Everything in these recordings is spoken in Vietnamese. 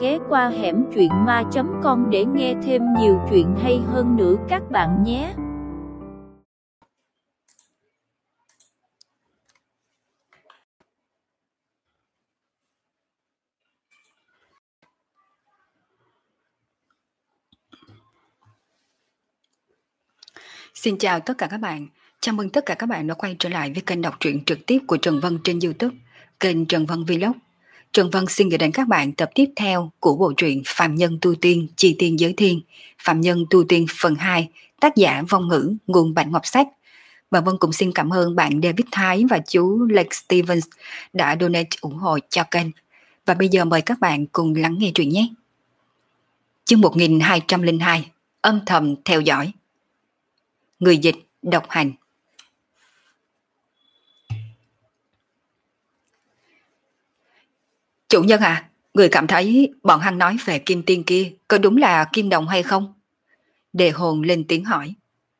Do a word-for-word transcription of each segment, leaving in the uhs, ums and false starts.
ghé qua hẻm truyện ma chấm com để nghe thêm nhiều chuyện hay hơn nữa các bạn nhé. Xin chào tất cả các bạn. Chào mừng tất cả các bạn đã quay trở lại với kênh đọc truyện trực tiếp của Trần Vân trên YouTube, kênh Trần Vân Vlog. Trần Vân xin gửi đến các bạn tập tiếp theo của bộ truyện Phạm Nhân Tu Tiên, Chi Tiên Giới Thiên, Phạm Nhân Tu Tiên phần hai, tác giả Vong Ngữ, nguồn Bạch Ngọc Sách. Và Vân cũng xin cảm ơn bạn David Thái và chú Lake Stevens đã donate ủng hộ cho kênh. Và bây giờ mời các bạn cùng lắng nghe truyện nhé. Chương một nghìn hai trăm lẻ hai, âm thầm theo dõi. Người dịch độc hành. Chủ nhân à, người cảm thấy bọn hắn nói về kim tiên kia có đúng là kim đồng hay không? Đề hồn lên tiếng hỏi.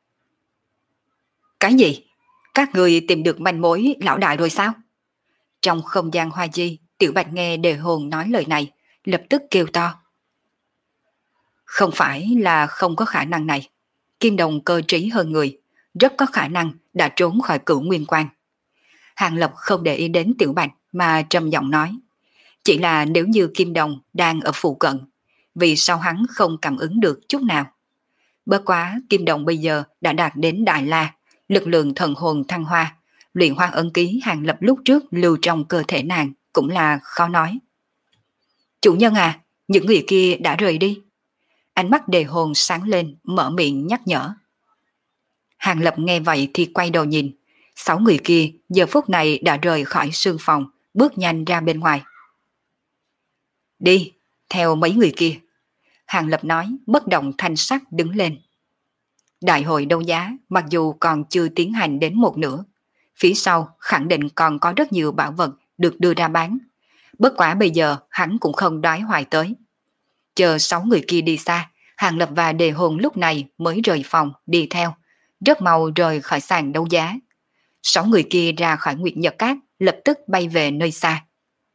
Cái gì? Các người tìm được manh mối lão đại rồi sao? Trong không gian hoa di, Tiểu Bạch nghe đề hồn nói lời này, lập tức kêu to. Không phải là không có khả năng này. Kim đồng cơ trí hơn người, rất có khả năng đã trốn khỏi Cửu Nguyên Quan. Hàng Lập không để ý đến Tiểu Bạch mà trầm giọng nói. Chỉ là nếu như Kim Đồng đang ở phụ cận, vì sao hắn không cảm ứng được chút nào? Bất quá Kim Đồng bây giờ đã đạt đến Đại La, lực lượng thần hồn thăng hoa, luyện hoa ấn ký Hàng Lập lúc trước lưu trong cơ thể nàng cũng là khó nói. Chủ nhân à, những người kia đã rời đi. Ánh mắt đề hồn sáng lên, mở miệng nhắc nhở. Hàng Lập nghe vậy thì quay đầu nhìn. Sáu người kia giờ phút này đã rời khỏi sương phòng, bước nhanh ra bên ngoài. Đi, theo mấy người kia. Hàng Lập nói, bất động thanh sắc đứng lên. Đại hội đấu giá mặc dù còn chưa tiến hành đến một nửa, phía sau khẳng định còn có rất nhiều bảo vật được đưa ra bán. Bất quả bây giờ hắn cũng không đoái hoài tới. Chờ sáu người kia đi xa, Hàng Lập và đề hồn lúc này mới rời phòng đi theo, rất mau rời khỏi sàn đấu giá. Sáu người kia ra khỏi Nguyệt Nhật Cát, lập tức bay về nơi xa.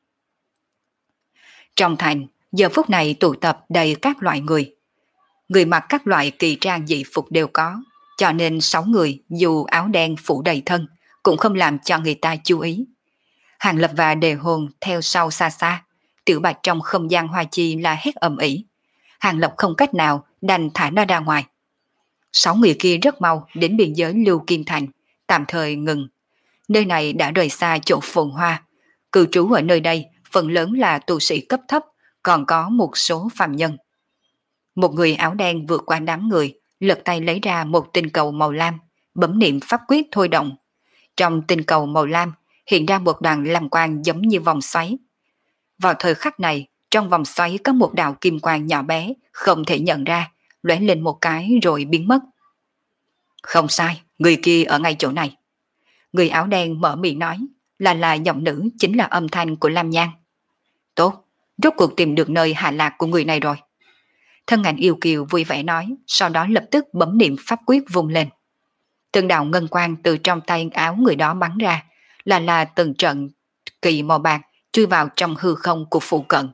Trong thành, giờ phút này tụ tập đầy các loại người. Người mặc các loại kỳ trang dị phục đều có, cho nên sáu người dù áo đen phủ đầy thân, cũng không làm cho người ta chú ý. Hàng Lập và đề hồn theo sau xa xa, Tiểu Bạch trong không gian hoa chi là hét ầm ĩ. Hàng Lập không cách nào đành thả nó ra ngoài. Sáu người kia rất mau đến biên giới Lưu Kim Thành, tạm thời ngừng. Nơi này đã rời xa chỗ phồn hoa. Cư trú ở nơi đây phần lớn là tu sĩ cấp thấp, còn có một số phàm nhân. Một người áo đen vượt qua đám người, lật tay lấy ra một tinh cầu màu lam, bấm niệm pháp quyết thôi động. Trong tinh cầu màu lam hiện ra một đoàn lam quang giống như vòng xoáy. Vào thời khắc này, trong vòng xoáy có một đạo kim quang nhỏ bé, không thể nhận ra, lóe lên một cái rồi biến mất. Không sai, người kia ở ngay chỗ này. Người áo đen mở miệng nói, là là giọng nữ chính là âm thanh của Lam Nhan. Tốt, rốt cuộc tìm được nơi hạ lạc của người này rồi. Thân ảnh yêu kiều vui vẻ nói, sau đó lập tức bấm niệm pháp quyết vung lên. Từng đạo ngân quang từ trong tay áo người đó bắn ra, là là từng trận kỳ màu bạc chui vào trong hư không của phụ cận.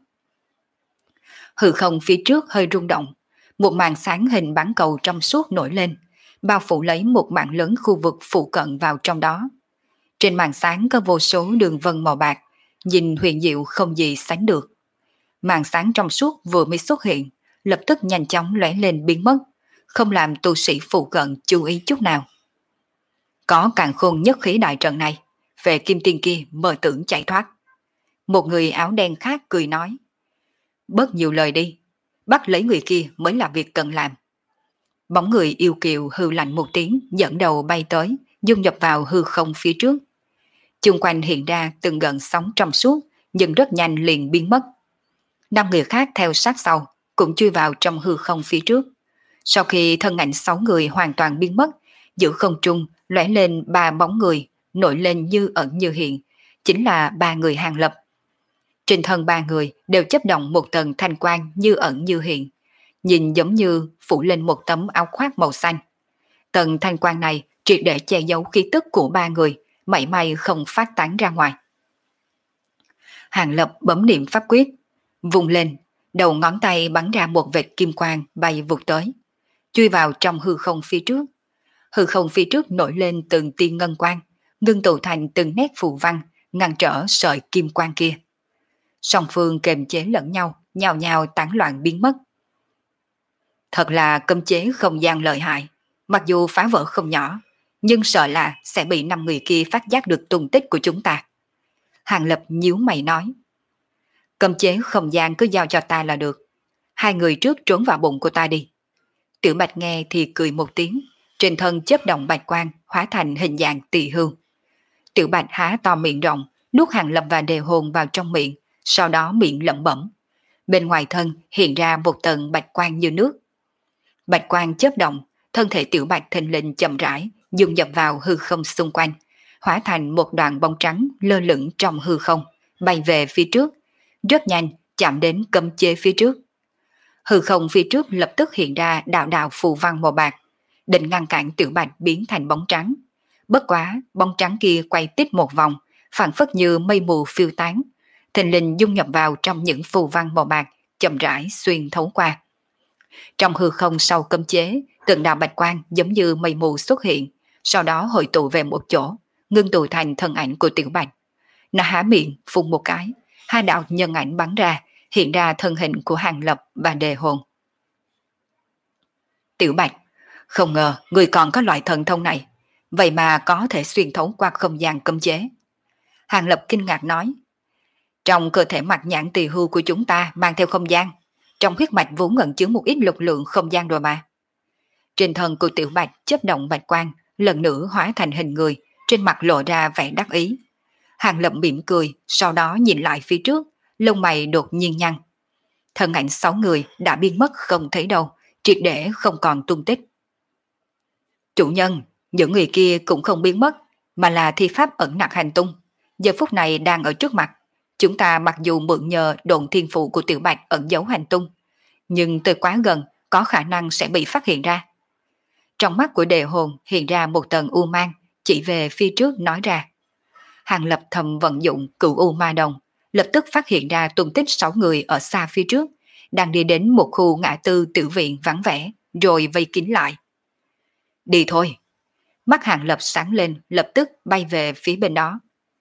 Hư không phía trước hơi rung động, một màn sáng hình bán cầu trong suốt nổi lên, bao phủ lấy một mảng lớn khu vực phụ cận vào trong đó. Trên màn sáng có vô số đường vân màu bạc, nhìn huyền diệu không gì sánh được. Màn sáng trong suốt vừa mới xuất hiện, lập tức nhanh chóng lóe lên biến mất, không làm tu sĩ phụ cận chú ý chút nào. Có càn khôn nhất khí đại trận này, về kim tiên kia mơ tưởng chạy thoát. Một người áo đen khác cười nói. Bớt nhiều lời đi, bắt lấy người kia mới là việc cần làm. Bóng người yêu kiều hư lạnh một tiếng, dẫn đầu bay tới, dung nhập vào hư không phía trước. Chung quanh hiện ra từng gợn sóng trong suốt, nhưng rất nhanh liền biến mất. Năm người khác theo sát sau, cũng chui vào trong hư không phía trước. Sau khi thân ảnh sáu người hoàn toàn biến mất, giữa không trung lóe lên ba bóng người, nổi lên như ẩn như hiện, chính là ba người Hàng Lập. Trên thân ba người đều chấp động một tầng thanh quang như ẩn như hiện, nhìn giống như phủ lên một tấm áo khoác màu xanh. Tầng thanh quang này triệt để che giấu khí tức của ba người, mảy may không phát tán ra ngoài. Hàng Lập bấm niệm pháp quyết, vùng lên, Đầu ngón tay bắn ra một vệt kim quang bay vụt tới, chui vào trong hư không phía trước. Hư không phía trước nổi lên từng tia ngân quang, ngưng tụ thành từng nét phù văn, ngăn trở sợi kim quang kia. Song phương kềm chế lẫn nhau, nhào nhào tán loạn biến mất. Thật là cấm chế không gian lợi hại, mặc dù phá vỡ không nhỏ, nhưng sợ là sẽ bị năm người kia phát giác được tung tích của chúng ta. Hàng Lập nhíu mày nói, cấm chế không gian cứ giao cho ta là được. Hai người trước trốn vào bụng của ta đi. Tiểu Bạch nghe thì cười một tiếng, trên thân chớp động bạch quang hóa thành hình dạng tỳ hưu. Tiểu Bạch há to miệng rộng, nuốt Hàng Lập và Đề Hồn vào trong miệng, sau đó miệng lẩm bẩm. Bên ngoài thân hiện ra một tầng bạch quang như nước. Bạch quang chớp động, thân thể Tiểu Bạch thình lình chậm rãi dung nhập vào hư không xung quanh, hóa thành một đoàn bóng trắng lơ lửng trong hư không, bay về phía trước, rất nhanh chạm đến cấm chế phía trước. Hư không phía trước lập tức hiện ra đạo đạo phù văn màu bạc, định ngăn cản Tiểu Bạch biến thành bóng trắng. Bất quá, bóng trắng kia quay tít một vòng, phảng phất như mây mù phiêu tán, thình lình dung nhập vào trong những phù văn màu bạc, chậm rãi xuyên thấu qua. Trong hư không sau cấm chế, từng đạo bạch quang giống như mây mù xuất hiện, sau đó hội tụ về một chỗ, ngưng tụ thành thân ảnh của Tiểu Bạch. Nó há miệng phun một cái, hai đạo nhân ảnh bắn ra, hiện ra thân hình của Hàng Lập và Đề Hồn. Tiểu Bạch, không ngờ người còn có loại thần thông này, vậy mà có thể xuyên thấu qua không gian cấm chế. Hàng Lập kinh ngạc nói, trong cơ thể mặt nhãn tỳ hưu của chúng ta mang theo không gian, trong huyết mạch vốn ẩn chứa một ít lực lượng không gian rồi mà. Trên thân của Tiểu Bạch chớp động bạch quang, lần nữa hóa thành hình người, trên mặt lộ ra vẻ đắc ý. Hàng Lập mỉm cười, sau đó nhìn lại phía trước, lông mày đột nhiên nhăn. Thân ảnh sáu người đã biến mất không thấy đâu, triệt để không còn tung tích. Chủ nhân, những người kia cũng không biến mất, mà là thi pháp ẩn nặc hành tung, giờ phút này đang ở trước mặt. Chúng ta mặc dù mượn nhờ độn thiên phụ của Tiểu Bạch ẩn giấu hành tung, nhưng tới quá gần có khả năng sẽ bị phát hiện ra. Trong mắt của Đề Hồn hiện ra một tầng u mang, chỉ về phía trước nói ra. Hàng Lập thầm vận dụng cửu u ma đồng, lập tức phát hiện ra tung tích sáu người ở xa phía trước, đang đi đến một khu ngã tư tiểu viện vắng vẻ, rồi vây kín lại. Đi thôi. Mắt Hàng Lập sáng lên, lập tức bay về phía bên đó.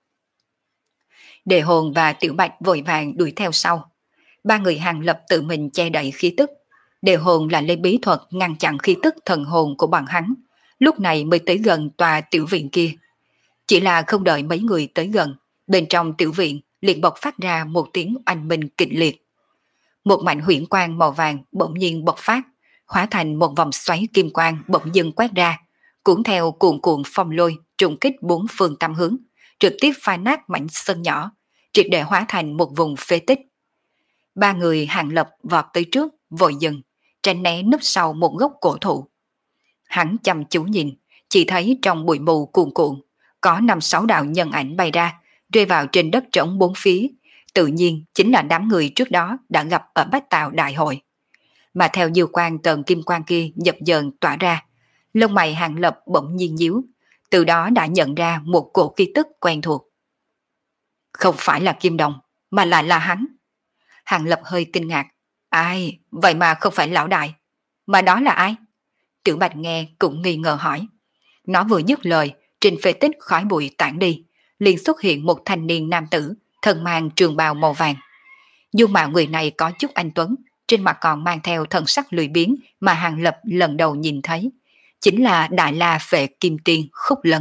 Đề Hồn và Tiểu Bạch vội vàng đuổi theo sau. Ba người Hàng Lập tự mình che đậy khí tức. Đề Hồn là lấy bí thuật ngăn chặn khí tức thần hồn của bọn hắn, lúc này mới tới gần tòa tiểu viện kia. Chỉ là không đợi mấy người tới gần, bên trong tiểu viện liền bộc phát ra một tiếng oanh minh kịch liệt. Một mảnh huyễn quang màu vàng bỗng nhiên bộc phát, hóa thành một vòng xoáy kim quang bỗng dưng quét ra, cuốn theo cuồn cuộn phong lôi trùng kích bốn phương tám hướng, trực tiếp phá nát mảnh sân nhỏ, triệt để hóa thành một vùng phế tích. Ba người Hàng Lập vọt tới trước, vội dừng, tránh né núp sau một gốc cổ thụ. Hắn chăm chú nhìn, chỉ thấy trong bụi mù cuồn cuộn có năm sáu đạo nhân ảnh bay ra, rơi vào trên đất trống bốn phía, tự nhiên chính là đám người trước đó đã gặp ở Bách Tào Đại Hội. Mà theo diêu quang tần kim quang kia dập dờn tỏa ra, lông mày Hàng Lập bỗng nhiên nhíu, từ đó đã nhận ra một cổ khí tức quen thuộc. Không phải là Kim Đồng, mà lại là hắn. Hàng Lập hơi kinh ngạc. Ai, vậy mà không phải lão đại. Mà đó là ai? Tiểu Bạch nghe cũng nghi ngờ hỏi. Nó vừa dứt lời, trên phế tích khói bụi tản đi, liền xuất hiện một thanh niên nam tử, thân mang trường bào màu vàng. Dung mạo người này có chút anh tuấn, trên mặt còn mang theo thần sắc lười biếng mà Hàng Lập lần đầu nhìn thấy, chính là Đại La Phệ Kim Tiên Khúc Lân.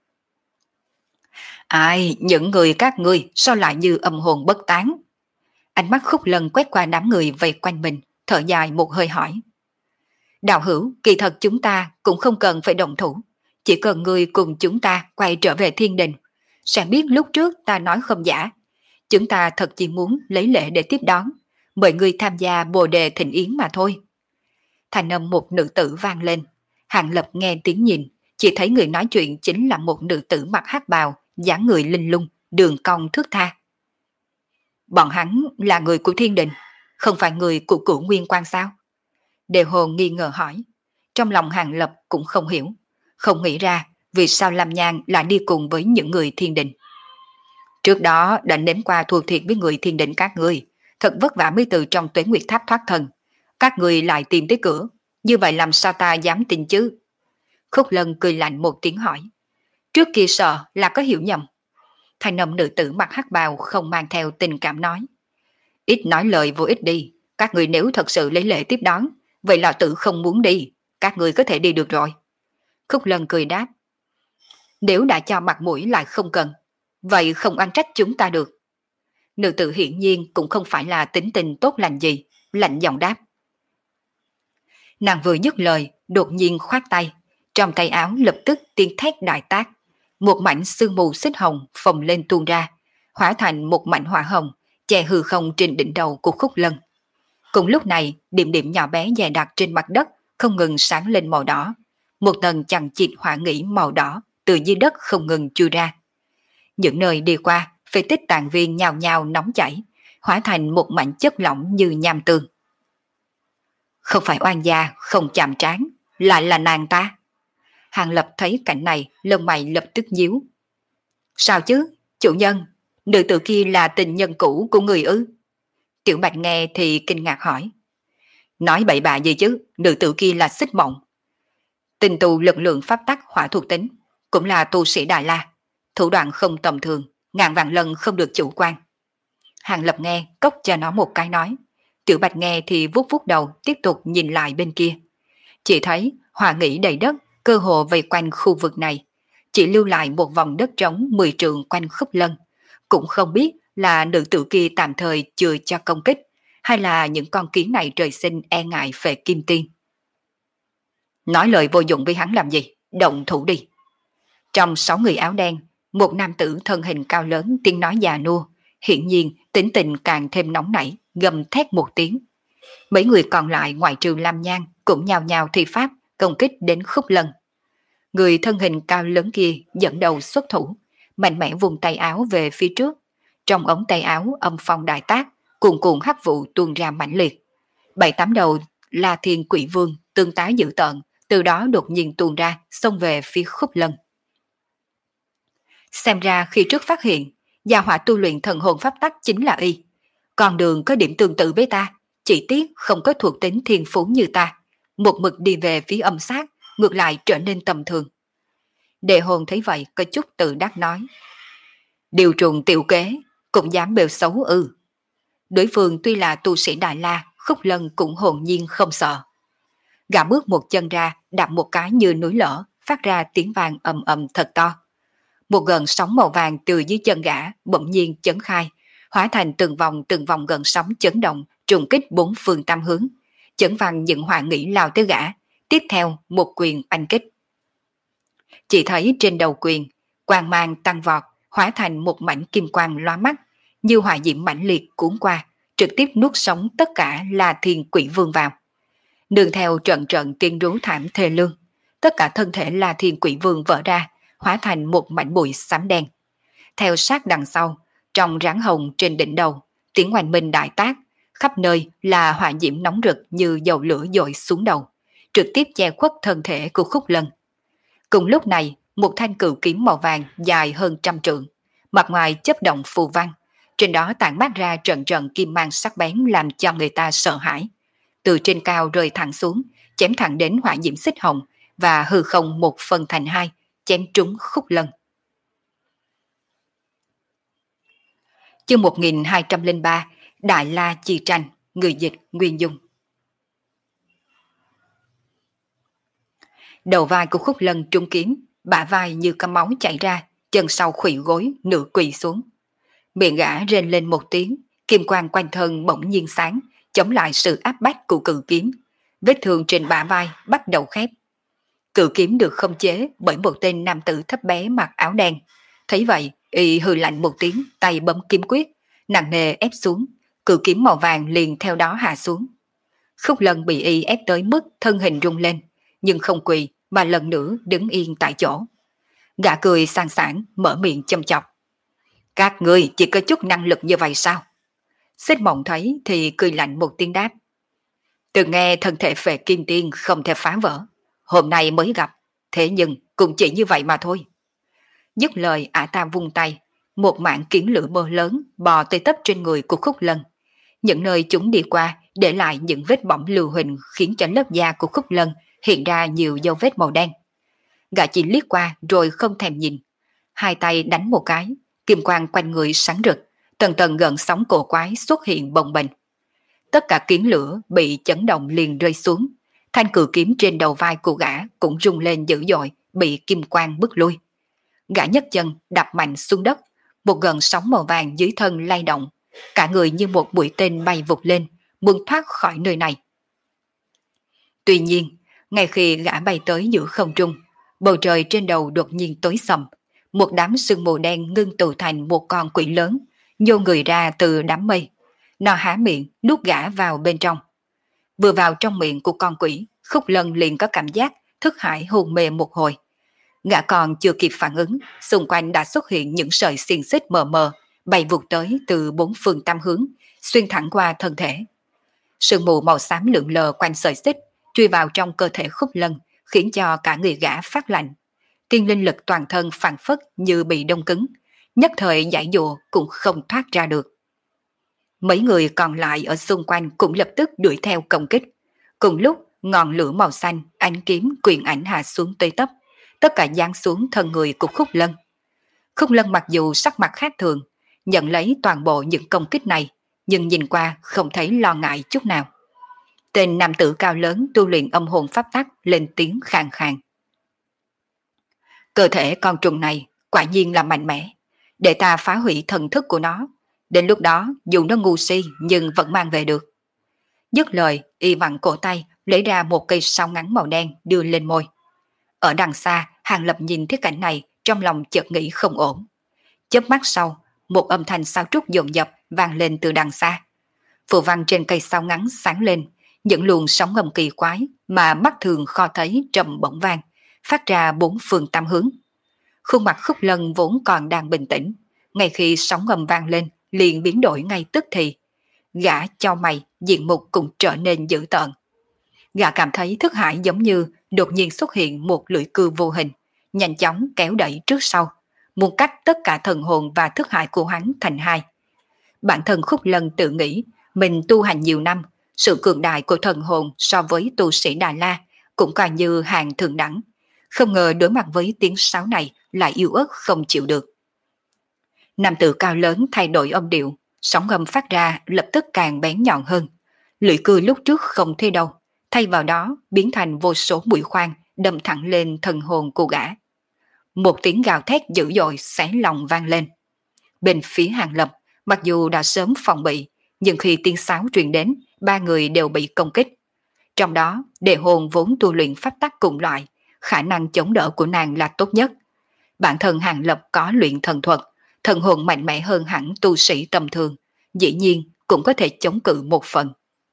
Ai, những người các ngươi sao lại như âm hồn bất tán? Ánh mắt Khúc Lân quét qua đám người vây quanh mình, thở dài một hơi hỏi. Đạo hữu, kỳ thật chúng ta cũng không cần phải động thủ, chỉ cần ngươi cùng chúng ta quay trở về thiên đình, sẽ biết lúc trước ta nói không giả. Chúng ta thật chỉ muốn lấy lễ để tiếp đón, mời ngươi tham gia bồ đề thịnh yến mà thôi. Thành âm một nữ tử vang lên. Hàng Lập nghe tiếng nhìn, chỉ thấy người nói chuyện chính là một nữ tử mặc hắc bào, dáng người linh lung, đường cong thướt tha. Bọn hắn là người của thiên đình, không phải người của Cửu Nguyên Quan sao? Đề Hồn nghi ngờ hỏi. Trong lòng Hàng Lập cũng không hiểu, không nghĩ ra vì sao Lam Nhan lại đi cùng với những người thiên đình. Trước đó đã nếm qua thua thiệt với người thiên đình các ngươi, thật vất vả mới từ trong Tuế Nguyệt Tháp thoát thân. Các người lại tìm tới cửa, như vậy làm sao ta dám tin chứ? Khúc Lân cười lạnh một tiếng hỏi. Trước kia sợ là có hiểu nhầm. Thanh âm nữ tử mặc hắc bào không mang theo tình cảm nói. Ít nói lời vô ích đi, các người nếu thật sự lấy lễ tiếp đón, vậy là tử không muốn đi, các người có thể đi được rồi. Khúc Lân cười đáp. Nếu đã cho mặt mũi lại không cần, vậy không oan trách chúng ta được. Nữ tử hiển nhiên cũng không phải là tính tình tốt lành gì, lạnh giọng đáp. Nàng vừa dứt lời, đột nhiên khoát tay, trong tay áo lập tức tiếng thét đại tác. Một mảnh sương mù xích hồng phồng lên tuôn ra, hóa thành một mảnh hỏa hồng, che hư không trên đỉnh đầu của Khúc Lân. Cùng lúc này, điểm điểm nhỏ bé dày đặc trên mặt đất không ngừng sáng lên màu đỏ. Một tầng chằng chịt hỏa nghĩ màu đỏ từ dưới đất không ngừng chui ra. Những nơi đi qua, phế tích tàn viên nhào nhào nóng chảy, hóa thành một mảnh chất lỏng như nham tương. Không phải oan gia, không chạm trán, lại là nàng ta. Hàng Lập thấy cảnh này, lông mày lập tức nhíu. Sao chứ, chủ nhân, nữ tử kia là tình nhân cũ của người ư? Tiểu Bạch nghe thì kinh ngạc hỏi. Nói bậy bạ gì chứ, nữ tử kia là Xích Mộng. Tình tu lực lượng pháp tắc hỏa thuộc tính, cũng là tu sĩ Đại La, thủ đoạn không tầm thường, ngàn vạn lần không được chủ quan. Hàng Lập nghe, cốc cho nó một cái nói. Tiểu Bạch nghe thì vuốt vuốt đầu, tiếp tục nhìn lại bên kia. Chỉ thấy hỏa nghĩ đầy đất, cơ hồ vây quanh khu vực này, chỉ lưu lại một vòng đất trống mười trượng quanh Khúc Lân. Cũng không biết là nữ tử kia tạm thời chưa cho công kích, hay là những con kiến này trời sinh e ngại về kim tiên. Nói lời vô dụng với hắn làm gì, động thủ đi. Trong sáu người áo đen, một nam tử thân hình cao lớn tiếng nói già nua, hiển nhiên tính tình càng thêm nóng nảy, gầm thét một tiếng. Mấy người còn lại ngoại trừ Lam Nhan cũng nhào nhào thi pháp công kích đến Khúc Lân. Người thân hình cao lớn kia dẫn đầu xuất thủ, mạnh mẽ vùng tay áo về phía trước. Trong ống tay áo âm phong đại tác, cuồn cuộn hắc vụ tuôn ra mãnh liệt. Bảy tám đầu La Thiên Quỷ Vương tương tái dữ tợn, từ đó đột nhiên tuôn ra, xông về phía Khúc Lân. Xem ra khi trước phát hiện, gia hỏa tu luyện thần hồn pháp tắc chính là y. Con đường có điểm tương tự với ta, chỉ tiếc không có thuộc tính thiên phú như ta. Một mực đi về phía âm sát, ngược lại trở nên tầm thường. Đệ hồn thấy vậy có chút tự đắc nói. Điều trùng tiểu kế, cũng dám bêu xấu ư. Đối phương tuy là tu sĩ Đại La, Khúc Lân cũng hồn nhiên không sợ. Gã bước một chân ra, đạp một cái như núi lở, phát ra tiếng vang ầm ầm thật to. Một gần sóng màu vàng từ dưới chân gã bỗng nhiên chấn khai, hóa thành từng vòng từng vòng gần sóng chấn động, trùng kích bốn phương tam hướng. Chấn vang những hỏa nghĩ lao tới gã, tiếp theo một quyền oanh kích. Chỉ thấy trên đầu quyền, quang mang tăng vọt, hóa thành một mảnh kim quang lóa mắt, như hỏa diễm mãnh liệt cuốn qua, trực tiếp nuốt sống tất cả La Thiên Quỷ Vương vào. Đường theo trận trận tiếng rú thảm thê lương, tất cả thân thể La Thiên Quỷ Vương vỡ ra, hóa thành một mảnh bụi xám đen. Theo sát đằng sau, trong ráng hồng trên đỉnh đầu, tiếng oanh minh đại tác, khắp nơi là hỏa diễm nóng rực như dầu lửa dội xuống đầu, trực tiếp che khuất thân thể của Khúc Lân. Cùng lúc này, một thanh cự kiếm màu vàng dài hơn trăm trượng, mặt ngoài chớp động phù văn, trên đó tản mát ra trận trận kim mang sắc bén làm cho người ta sợ hãi. Từ trên cao rơi thẳng xuống, chém thẳng đến hỏa diễm xích hồng và hư không một phần thành hai, chém trúng Khúc Lân. Chương một nghìn hai trăm lẻ ba, Đại La Chi Tranh, người dịch Nguyên Dung. Đầu vai của Khúc Lân trúng kiếm, bả vai như có máu chảy ra, chân sau khuỵu gối, nửa quỳ xuống. Miệng gã rên lên một tiếng, kim quang quanh thân bỗng nhiên sáng, chống lại sự áp bách của cự kiếm. Vết thương trên bả vai bắt đầu khép. Cự kiếm được khống chế bởi một tên nam tử thấp bé mặc áo đen. Thấy vậy, y hừ lạnh một tiếng, tay bấm kiếm quyết, nặng nề ép xuống, cự kiếm màu vàng liền theo đó hạ xuống. Khúc Lân bị y ép tới mức thân hình rung lên, nhưng không quỳ mà lần nữa đứng yên tại chỗ. Gã cười sang sảng, mở miệng châm chọc. Các ngươi chỉ có chút năng lực như vậy sao? Xích Mộng thấy thì cười lạnh một tiếng đáp. Từng nghe thân thể về kim tiên không thể phá vỡ, hôm nay mới gặp, thế nhưng cũng chỉ như vậy mà thôi. Dứt lời ả ta vung tay, một mảng kiến lửa bơ lớn bò tới tấp trên người của Khúc Lân. Những nơi chúng đi qua để lại những vết bỏng lưu huỳnh khiến cho lớp da của Khúc Lân hiện ra nhiều dấu vết màu đen. Gã chỉ liếc qua rồi không thèm nhìn. Hai tay đánh một cái, kim quang quanh người sáng rực, tầng tầng gợn sóng cổ quái xuất hiện bồng bềnh. Tất cả kiến lửa bị chấn động liền rơi xuống. Thanh cự kiếm trên đầu vai của gã cũng rung lên dữ dội, bị kim quang bức lui. Gã nhấc chân đập mạnh xuống đất, một gợn sóng màu vàng dưới thân lay động, cả người như một mũi tên bay vụt lên, muốn thoát khỏi nơi này. Tuy nhiên, ngay khi gã bay tới giữa không trung, bầu trời trên đầu đột nhiên tối sầm, một đám sương mù đen ngưng tụ thành một con quỷ lớn, nhô người ra từ đám mây. Nó há miệng nuốt gã vào bên trong. Vừa vào trong miệng của con quỷ, Khúc Lân liền có cảm giác thức hải hôn mê một hồi. Gã còn chưa kịp phản ứng, xung quanh đã xuất hiện những sợi xiềng xích mờ mờ, bay vụt tới từ bốn phương tám hướng, xuyên thẳng qua thân thể. Sương mù màu xám lượn lờ quanh sợi xích, truy vào trong cơ thể Khúc Lân, khiến cho cả người gã phát lạnh. Tiên linh lực toàn thân phảng phất như bị đông cứng, nhất thời giải dụa cũng không thoát ra được. Mấy người còn lại ở xung quanh cũng lập tức đuổi theo công kích. Cùng lúc, ngọn lửa màu xanh, ánh kiếm quyền ảnh hạ xuống tới tấp, tất cả giáng xuống thân người của Khúc Lân. Khúc Lân mặc dù sắc mặt khác thường, nhận lấy toàn bộ những công kích này, nhưng nhìn qua không thấy lo ngại chút nào. Tên nam tử cao lớn tu luyện âm hồn pháp tắc lên tiếng khàn khàn. Cơ thể con trùng này quả nhiên là mạnh mẽ, để ta phá hủy thần thức của nó. Đến lúc đó dù nó ngu si nhưng vẫn mang về được. Dứt lời, y vặn cổ tay lấy ra một cây sáo ngắn màu đen đưa lên môi. Ở đằng xa, Hàng Lập nhìn thấy cảnh này, trong lòng chợt nghĩ không ổn. Chớp mắt sau, một âm thanh sáo trúc dồn dập vang lên từ đằng xa. Phù văn trên cây sáo ngắn sáng lên, những luồng sóng ngầm kỳ quái mà mắt thường kho thấy trầm bổng vang, phát ra bốn phương tám hướng. Khuôn mặt Khúc Lân vốn còn đang bình tĩnh, ngay khi sóng ngầm vang lên, liền biến đổi ngay tức thì. Gã chau mày, diện mục cũng trở nên dữ tợn. Gã cảm thấy thức hải giống như đột nhiên xuất hiện một lưỡi cưa vô hình, nhanh chóng kéo đẩy trước sau, muốn cắt tất cả thần hồn và thức hải của hắn thành hai. Bản thân Khúc Lân tự nghĩ mình tu hành nhiều năm, sự cường đại của thần hồn so với tu sĩ Đà La cũng coi như hàng thượng đẳng. Không ngờ đối mặt với tiếng sáo này lại yếu ớt không chịu được. Nam tử cao lớn thay đổi âm điệu, sóng ngầm phát ra lập tức càng bén nhọn hơn. Lưỡi cưa lúc trước không thấy đâu, thay vào đó biến thành vô số mũi khoan đâm thẳng lên thần hồn của gã. Một tiếng gào thét dữ dội xé lòng vang lên. Bên phía Hàng Lập, mặc dù đã sớm phòng bị, nhưng khi tiếng sáo truyền đến, ba người đều bị công kích. Trong đó, Đề Hồn vốn tu luyện pháp tắc cùng loại, khả năng chống đỡ của nàng là tốt nhất. Bản thân Hàng Lập có luyện thần thuật, thần hồn mạnh mẽ hơn hẳn tu sĩ tầm thường, dĩ nhiên cũng có thể chống cự một phần.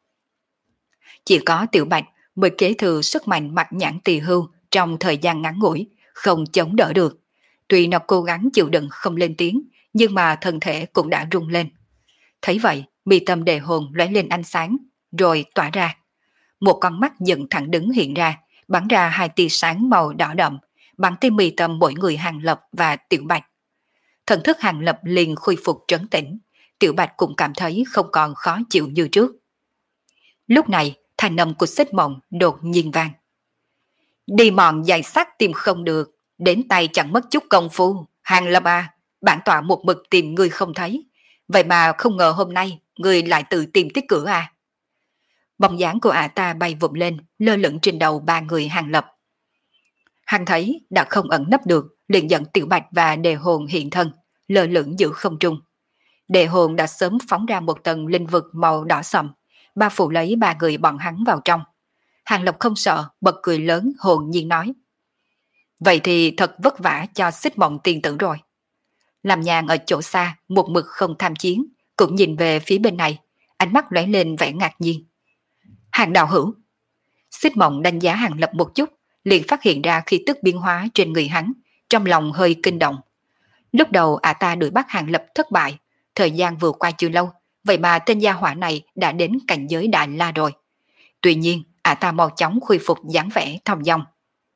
Chỉ có Tiểu Bạch mới kế thừa sức mạnh mạch nhãn tỳ hưu trong thời gian ngắn ngủi, không chống đỡ được. Tuy nó cố gắng chịu đựng không lên tiếng, nhưng mà thân thể cũng đã rung lên. Thấy vậy, mi tâm Đề Hồn lóe lên ánh sáng, rồi tỏa ra. Một con mắt dựng thẳng đứng hiện ra, bắn ra hai tia sáng màu đỏ đậm, bắn tới mi tâm mỗi người Hàng Lập và Tiểu Bạch. Thần thức Hàng Lập liền khôi phục trấn tĩnh, Tiểu Bạch cũng cảm thấy không còn khó chịu như trước. Lúc này, thanh âm của Xích Mộng đột nhiên vang. Đi mòn dài sắc tìm không được, đến tay chẳng mất chút công phu. Hàng Lập à, bản tọa một mực tìm ngươi không thấy, vậy mà không ngờ hôm nay ngươi lại tự tìm tới cửa à. Bóng dáng của ả ta bay vụt lên, lơ lửng trên đầu ba người Hàng Lập. Hắn thấy đã không ẩn nấp được, liền dẫn Tiểu Bạch và Đề Hồn hiện thân, lơ lửng giữa không trung. Đề Hồn đã sớm phóng ra một tầng linh vực màu đỏ sậm, bao phủ lấy ba người bọn hắn vào trong. Hàng Lập không sợ, bật cười lớn hồn nhiên nói. Vậy thì thật vất vả cho Xích Mộng tiên tử rồi. Làm nhàn ở chỗ xa, một mực không tham chiến, cũng nhìn về phía bên này, ánh mắt lóe lên vẻ ngạc nhiên. Hàng đạo hữu. Xích Mộng đánh giá Hàng Lập một chút, liền phát hiện ra khí tức biến hóa trên người hắn, trong lòng hơi kinh động. Lúc đầu ả ta đuổi bắt Hàng Lập thất bại, thời gian vừa qua chưa lâu, vậy mà tên gia hỏa này đã đến cảnh giới Đại La rồi. Tuy nhiên, ả ta mau chóng khôi phục dáng vẻ thong dong.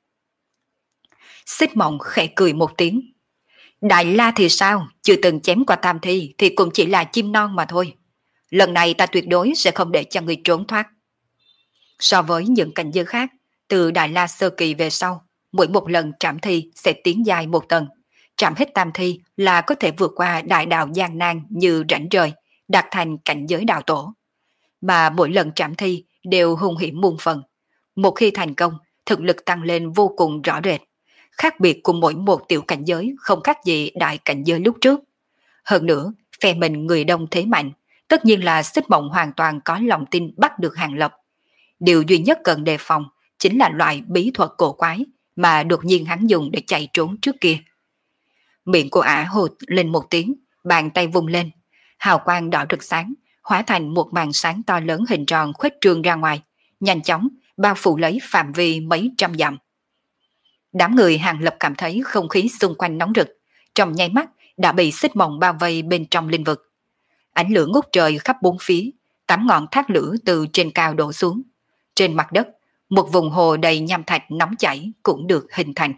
Xích Mộng khẽ cười một tiếng. Đại La thì sao, chưa từng chém qua tam thi thì cũng chỉ là chim non mà thôi. Lần này ta tuyệt đối sẽ không để cho ngươi trốn thoát. So với những cảnh giới khác, từ Đại La Sơ Kỳ về sau, mỗi một lần trảm thi sẽ tiến dài một tầng. Trảm hết tam thi là có thể vượt qua đại đạo gian nan như rãnh rời, đạt thành cảnh giới đạo tổ. Mà mỗi lần trảm thi đều hung hiểm muôn phần. Một khi thành công, thực lực tăng lên vô cùng rõ rệt. Khác biệt của mỗi một tiểu cảnh giới không khác gì đại cảnh giới lúc trước. Hơn nữa, phe mình người đông thế mạnh, tất nhiên là Xích Mộng hoàn toàn có lòng tin bắt được Hàng Lập. Điều duy nhất cần đề phòng chính là loại bí thuật cổ quái mà đột nhiên hắn dùng để chạy trốn trước kia. Miệng của ả hụt lên một tiếng, bàn tay vung lên, hào quang đỏ rực sáng, hóa thành một màn sáng to lớn hình tròn khuếch trương ra ngoài, nhanh chóng bao phủ lấy phạm vi mấy trăm dặm. Đám người Hàng Lập cảm thấy không khí xung quanh nóng rực, trong nháy mắt đã bị Xích Mộng bao vây bên trong linh vực. Ánh lửa ngút trời khắp bốn phía, tám ngọn thác lửa từ trên cao đổ xuống. Trên mặt đất, một vùng hồ đầy nham thạch nóng chảy cũng được hình thành.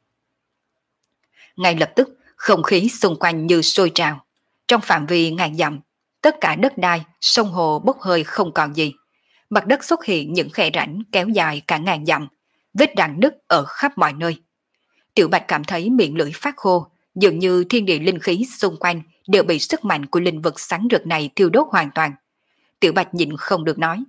Ngay lập tức, không khí xung quanh như sôi trào. Trong phạm vi ngàn dặm, tất cả đất đai, sông hồ bốc hơi không còn gì. Mặt đất xuất hiện những khe rãnh kéo dài cả ngàn dặm, vết rạn nứt ở khắp mọi nơi. Tiểu Bạch cảm thấy miệng lưỡi phát khô, dường như thiên địa linh khí xung quanh đều bị sức mạnh của linh vực sáng rực này thiêu đốt hoàn toàn. Tiểu Bạch nhịn không được nói: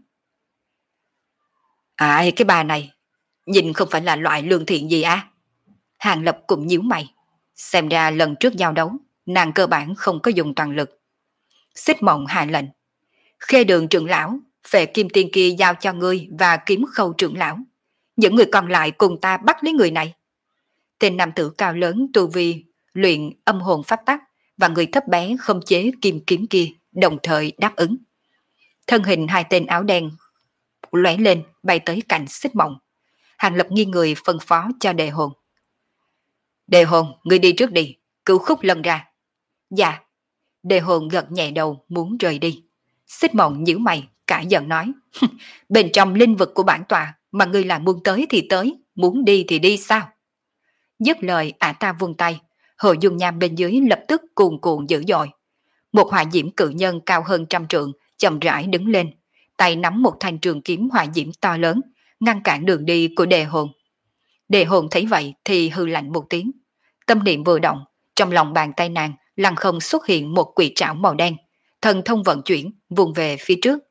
À, cái bà này, nhìn không phải là loại lương thiện gì à? Hàng Lập cũng nhíu mày. Xem ra lần trước giao đấu, nàng cơ bản không có dùng toàn lực. Xích Mộng hạ lệnh: Khê Đường trưởng lão, Phệ Kim Tiên kia giao cho ngươi và Kiếm Khâu trưởng lão. Những người còn lại cùng ta bắt lấy người này. Tên nam tử cao lớn tu vi luyện âm hồn pháp tắc và người thấp bé không chế kim kiếm kia đồng thời đáp ứng. Thân hình hai tên áo đen lóe lên bay tới cạnh Xích Mộng. Hàng Lập nghiêng người phân phó cho Đề Hồn: Đề Hồn, ngươi đi trước đi, cứu Khúc Lân ra. Dạ. Đề Hồn gật nhẹ đầu muốn rời đi. Xích Mộng nhíu mày cả giận nói: Bên trong linh vực của bản tọa mà ngươi là muốn tới thì tới, muốn đi thì đi sao? Dứt lời ả ta vung tay, hồ dung nham bên dưới lập tức cuồn cuộn dữ dội. Một hỏa diễm cự nhân cao hơn trăm trượng chậm rãi đứng lên, tay nắm một thanh trường kiếm hỏa diễm to lớn, ngăn cản đường đi của Đề Hồn. Đề Hồn thấy vậy thì hư lạnh một tiếng. Tâm niệm vừa động, trong lòng bàn tay nàng lăng không xuất hiện một quỷ trảo màu đen, thần thông vận chuyển vùng về phía trước.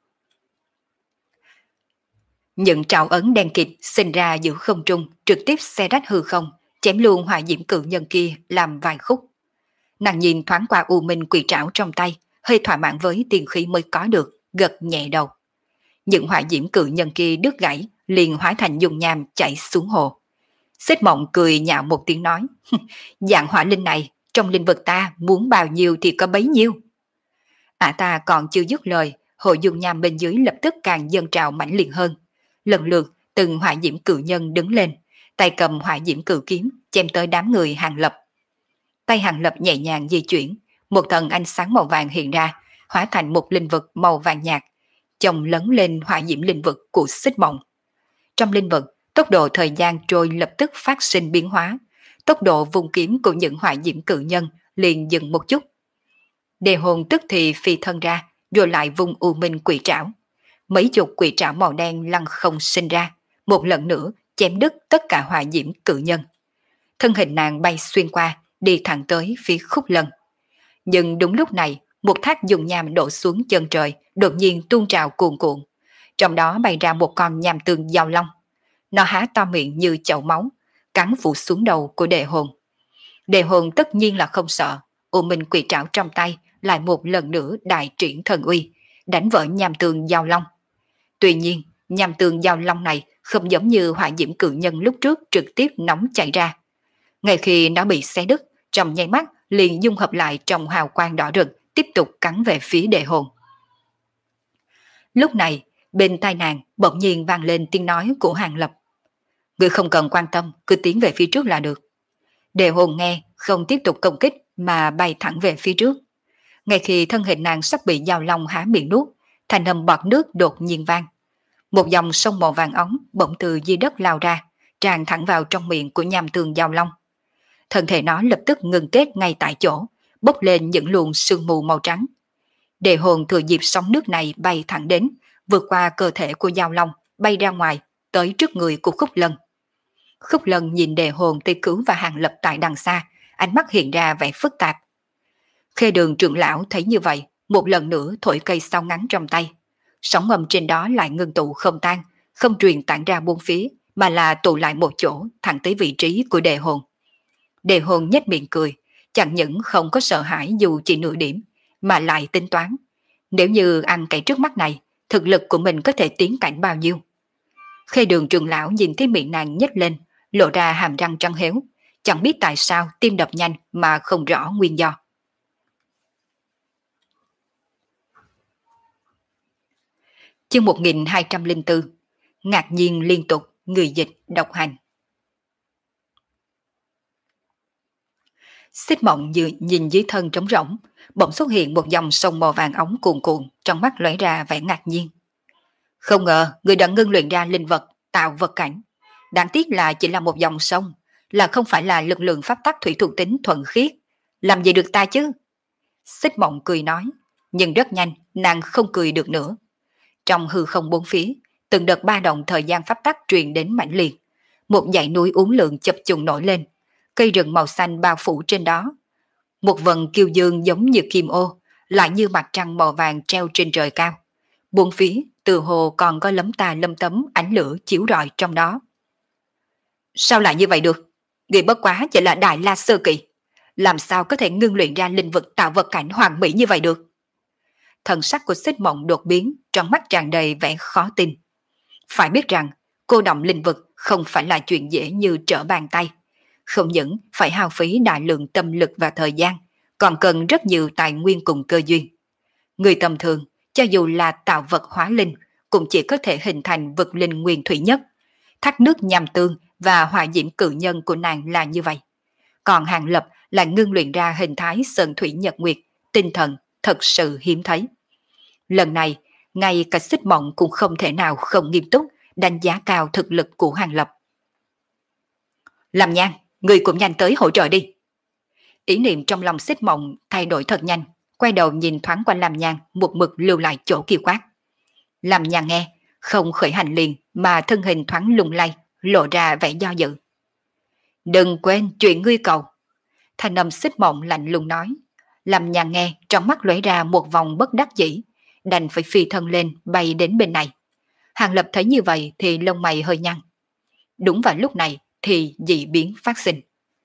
Những trảo ấn đen kịt sinh ra giữa không trung, trực tiếp xé rách hư không, chém luôn hỏa diễm cự nhân kia làm vài khúc. Nàng nhìn thoáng qua u minh quỷ trảo trong tay, hơi thỏa mãn với tiền khí mới có được, gật nhẹ đầu. Những hỏa diễm cự nhân kia đứt gãy, liền hóa thành dung nham chảy xuống hồ. Xích Mộng cười nhạo một tiếng nói: Dạng hỏa linh này trong linh vực ta muốn bao nhiêu thì có bấy nhiêu. Ả ta còn chưa dứt lời, hồ dung nham bên dưới lập tức càng dâng trào mãnh liệt hơn. Lần lượt từng hỏa diễm cự nhân đứng lên, tay cầm hỏa diễm cự kiếm chém tới đám người Hàng Lập. Tay Hàng Lập nhẹ nhàng di chuyển, một thần ánh sáng màu vàng hiện ra, hóa thành một linh vực màu vàng nhạt, chồng lấn lên hỏa diễm linh vực của Xích Mộng. Trong linh vực, tốc độ thời gian trôi lập tức phát sinh biến hóa, tốc độ vùng kiếm của những hỏa diễm cự nhân liền dừng một chút. Đề Hồn tức thì phi thân ra, rồi lại vùng u minh quỷ trảo. Mấy chục quỷ trảo màu đen lăng không sinh ra, một lần nữa chém đứt tất cả hỏa diễm cự nhân. Thân hình nàng bay xuyên qua, đi thẳng tới phía Khúc Lân. Nhưng đúng lúc này, một thác dùng nham đổ xuống chân trời, đột nhiên tuôn trào cuồn cuộn. Trong đó bay ra một con nham tương giao long. Nó há to miệng như chậu máu, cắn phủ xuống đầu của Đề Hồn. Đề Hồn tất nhiên là không sợ, U Minh quỷ trảo trong tay lại một lần nữa đại triển thần uy, đánh vỡ nham tương giao long. Tuy nhiên, nham tương giao long này không giống như hỏa diễm cự nhân lúc trước trực tiếp nóng chảy ra. Ngay khi nó bị xé đứt, trong nháy mắt liền dung hợp lại trong hào quang đỏ rực, tiếp tục cắn về phía Đề Hồn. Lúc này, bên tai nàng bỗng nhiên vang lên tiếng nói của Hàng Lập: Ngươi không cần quan tâm, cứ tiến về phía trước là được. Đề Hồn nghe, không tiếp tục công kích mà bay thẳng về phía trước. Ngay khi thân hình nàng sắp bị giao long há miệng nuốt, thành âm bọt nước đột nhiên vang. Một dòng sông màu vàng óng bỗng từ dưới đất lao ra, tràn thẳng vào trong miệng của nham tương giao long. Thân thể nó lập tức ngừng kết ngay tại chỗ, bốc lên những luồng sương mù màu trắng. Đề hồn thừa dịp sóng nước này bay thẳng đến, vượt qua cơ thể của Giao Long, bay ra ngoài, tới trước người của Khúc Lân. Khúc Lân nhìn đề hồn Tây Cứu và Hàng Lập tại đằng xa, ánh mắt hiện ra vẻ phức tạp. Khê Đường trưởng lão thấy như vậy, một lần nữa thổi cây sau ngắn trong tay. Sóng ngầm trên đó lại ngưng tụ không tan, không truyền tản ra bốn phía, mà là tụ lại một chỗ, thẳng tới vị trí của đề hồn. Đề hồn nhếch miệng cười, chẳng những không có sợ hãi dù chỉ nửa điểm, mà lại tính toán. Nếu như ăn cái trước mắt này, thực lực của mình có thể tiến cảnh bao nhiêu? Khê Đường trưởng lão nhìn thấy miệng nàng nhếch lên, lộ ra hàm răng trắng héo, chẳng biết tại sao tim đập nhanh mà không rõ nguyên do. Chương một nghìn hai trăm lẻ bốn. Ngạc nhiên liên tục, người dịch độc hành. Xích Mộng như nhìn dưới thân trống rỗng, bỗng xuất hiện một dòng sông màu vàng óng cuồn cuộn, trong mắt lóe ra vẻ ngạc nhiên. Không ngờ người đã ngưng luyện ra linh vật, tạo vật cảnh. Đáng tiếc là chỉ là một dòng sông, là không phải là lực lượng pháp tắc thủy thuộc tính thuần khiết. Làm gì được ta chứ? Xích Mộng cười nói, nhưng rất nhanh nàng không cười được nữa. Trong hư không bốn phía, từng đợt ba động thời gian pháp tắc truyền đến mãnh liệt. Một dãy núi uốn lượn chập trùng nổi lên, cây rừng màu xanh bao phủ trên đó. Một vần kiêu dương giống như kim ô, lại như mặt trăng màu vàng treo trên trời cao. Bốn phía, từ hồ còn có lấm tà lâm tấm ánh lửa chiếu rọi trong đó. Sao lại như vậy được? Người bất quá chỉ là Đại La Sơ Kỳ. Làm sao có thể ngưng luyện ra linh vật tạo vật cảnh hoàn mỹ như vậy được? Thần sắc của Xích Mộng đột biến, trong mắt tràn đầy vẻ khó tin. Phải biết rằng, cô động linh vật không phải là chuyện dễ như trở bàn tay. Không những phải hao phí đại lượng tâm lực và thời gian, còn cần rất nhiều tài nguyên cùng cơ duyên. Người tầm thường, cho dù là tạo vật hóa linh, cũng chỉ có thể hình thành vật linh nguyên thủy nhất. Thác nước nham tương và hỏa diễm cự nhân của nàng là như vậy. Còn Hàng Lập là ngưng luyện ra hình thái sơn thủy nhật nguyệt, tinh thần thật sự hiếm thấy. Lần này, ngay cả Xích Mộng cũng không thể nào không nghiêm túc đánh giá cao thực lực của Hàng Lập. Làm Nhan, người cũng nhanh tới hỗ trợ đi. Ý niệm trong lòng Xích Mộng thay đổi thật nhanh, quay đầu nhìn thoáng qua Làm Nhan, một mực lưu lại chỗ kia quát. Làm Nhan nghe, không khởi hành liền mà thân hình thoáng lung lay, lộ ra vẻ do dự. Đừng quên chuyện ngươi cầu. Thanh âm Xích Mộng lạnh lùng nói. Làm Nhan nghe, trong mắt lóe ra một vòng bất đắc dĩ, đành phải phi thân lên bay đến bên này. Hàng Lập thấy như vậy thì lông mày hơi nhăn. Đúng vào lúc này thì dị biến phát sinh.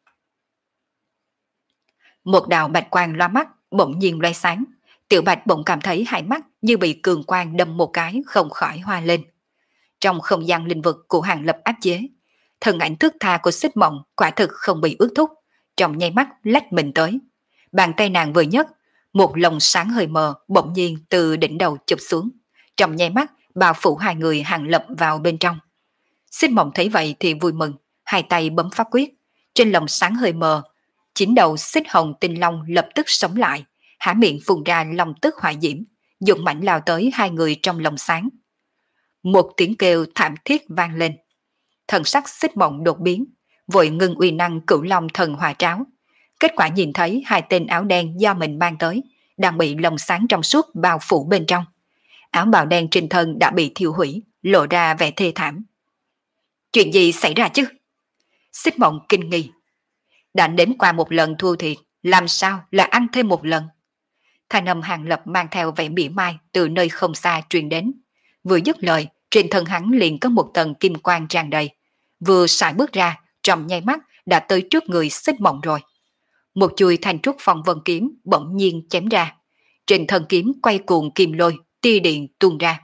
Một đạo bạch quang loa mắt bỗng nhiên loe sáng. Tiểu Bạch bỗng cảm thấy hai mắt như bị cường quang đâm một cái, không khỏi hoa lên. Trong không gian linh vực của Hàng Lập áp chế, thần ảnh thước tha của Xích Mộng quả thực không bị ước thúc, trong nháy mắt lách mình tới. Bàn tay nàng vừa nhấc, một lồng sáng hơi mờ bỗng nhiên từ đỉnh đầu chụp xuống, trong nháy mắt bao phủ hai người Hàng Lập vào bên trong. Xích Mộng thấy vậy thì vui mừng, hai tay bấm pháp quyết, trên lồng sáng hơi mờ, chín đầu xích hồng tinh long lập tức sống lại, há miệng phun ra long tức hỏa diễm, dũng mãnh lao tới hai người trong lồng sáng. Một tiếng kêu thảm thiết vang lên. Thần sắc Xích Mộng đột biến, vội ngưng uy năng cửu long thần hỏa tráo. Kết quả nhìn thấy hai tên áo đen do mình mang tới, đang bị lồng sáng trong suốt bao phủ bên trong. Áo bào đen trên thân đã bị thiêu hủy, lộ ra vẻ thê thảm. Chuyện gì xảy ra chứ? Xích Mộng kinh nghi. Đã nếm qua một lần thua thiệt, làm sao là ăn thêm một lần? Thanh âm Hàng Lập mang theo vẻ mỉa mai từ nơi không xa truyền đến. Vừa dứt lời, trên thân hắn liền có một tầng kim quang tràn đầy. Vừa sải bước ra, trong nháy mắt đã tới trước người Xích Mộng rồi. Một chuôi thanh trúc phong vân kiếm bỗng nhiên chém ra. Trên thân kiếm quay cuồng kim lôi, tia điện tuôn ra.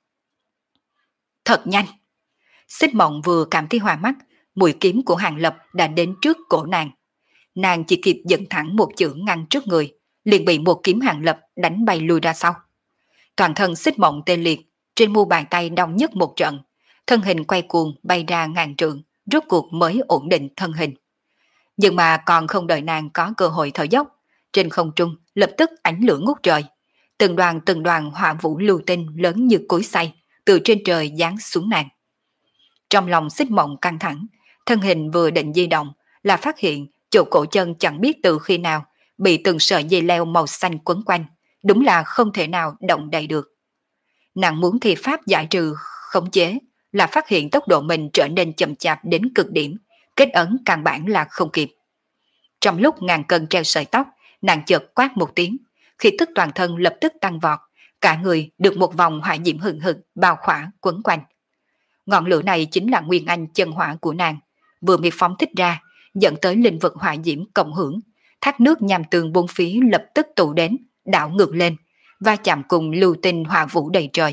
Thật nhanh! Xích Mộng vừa cảm thấy hoa mắt, mũi kiếm của Hàng Lập đã đến trước cổ nàng. Nàng chỉ kịp dẫn thẳng một chưởng ngăn trước người, liền bị một kiếm Hàng Lập đánh bay lùi ra sau. Toàn thân Xích Mộng tê liệt, trên mu bàn tay đau nhức một trận, thân hình quay cuồng bay ra ngàn trượng, rốt cuộc mới ổn định thân hình. Nhưng mà còn không đợi nàng có cơ hội thở dốc, trên không trung lập tức ánh lửa ngút trời, từng đoàn từng đoàn hỏa vũ lưu tinh lớn như cối xay từ trên trời giáng xuống nàng. Trong lòng Xích Mộng căng thẳng, thân hình vừa định di động là phát hiện chỗ cổ chân chẳng biết từ khi nào bị từng sợi dây leo màu xanh quấn quanh, đúng là không thể nào động đậy được. Nàng muốn thi pháp giải trừ, khống chế, là phát hiện tốc độ mình trở nên chậm chạp đến cực điểm, kết ấn căn bản là không kịp. Trong lúc ngàn cân treo sợi tóc, nàng chợt quát một tiếng, khí tức toàn thân lập tức tăng vọt, cả người được một vòng hỏa diễm hừng hực bao khỏa quấn quanh. Ngọn lửa này chính là nguyên anh chân hỏa của nàng, vừa bị phóng thích ra, dẫn tới linh vực hỏa diễm cộng hưởng, thác nước nham tường bốn phía lập tức tụ đến, đảo ngược lên, va chạm cùng lưu tinh hỏa vũ đầy trời.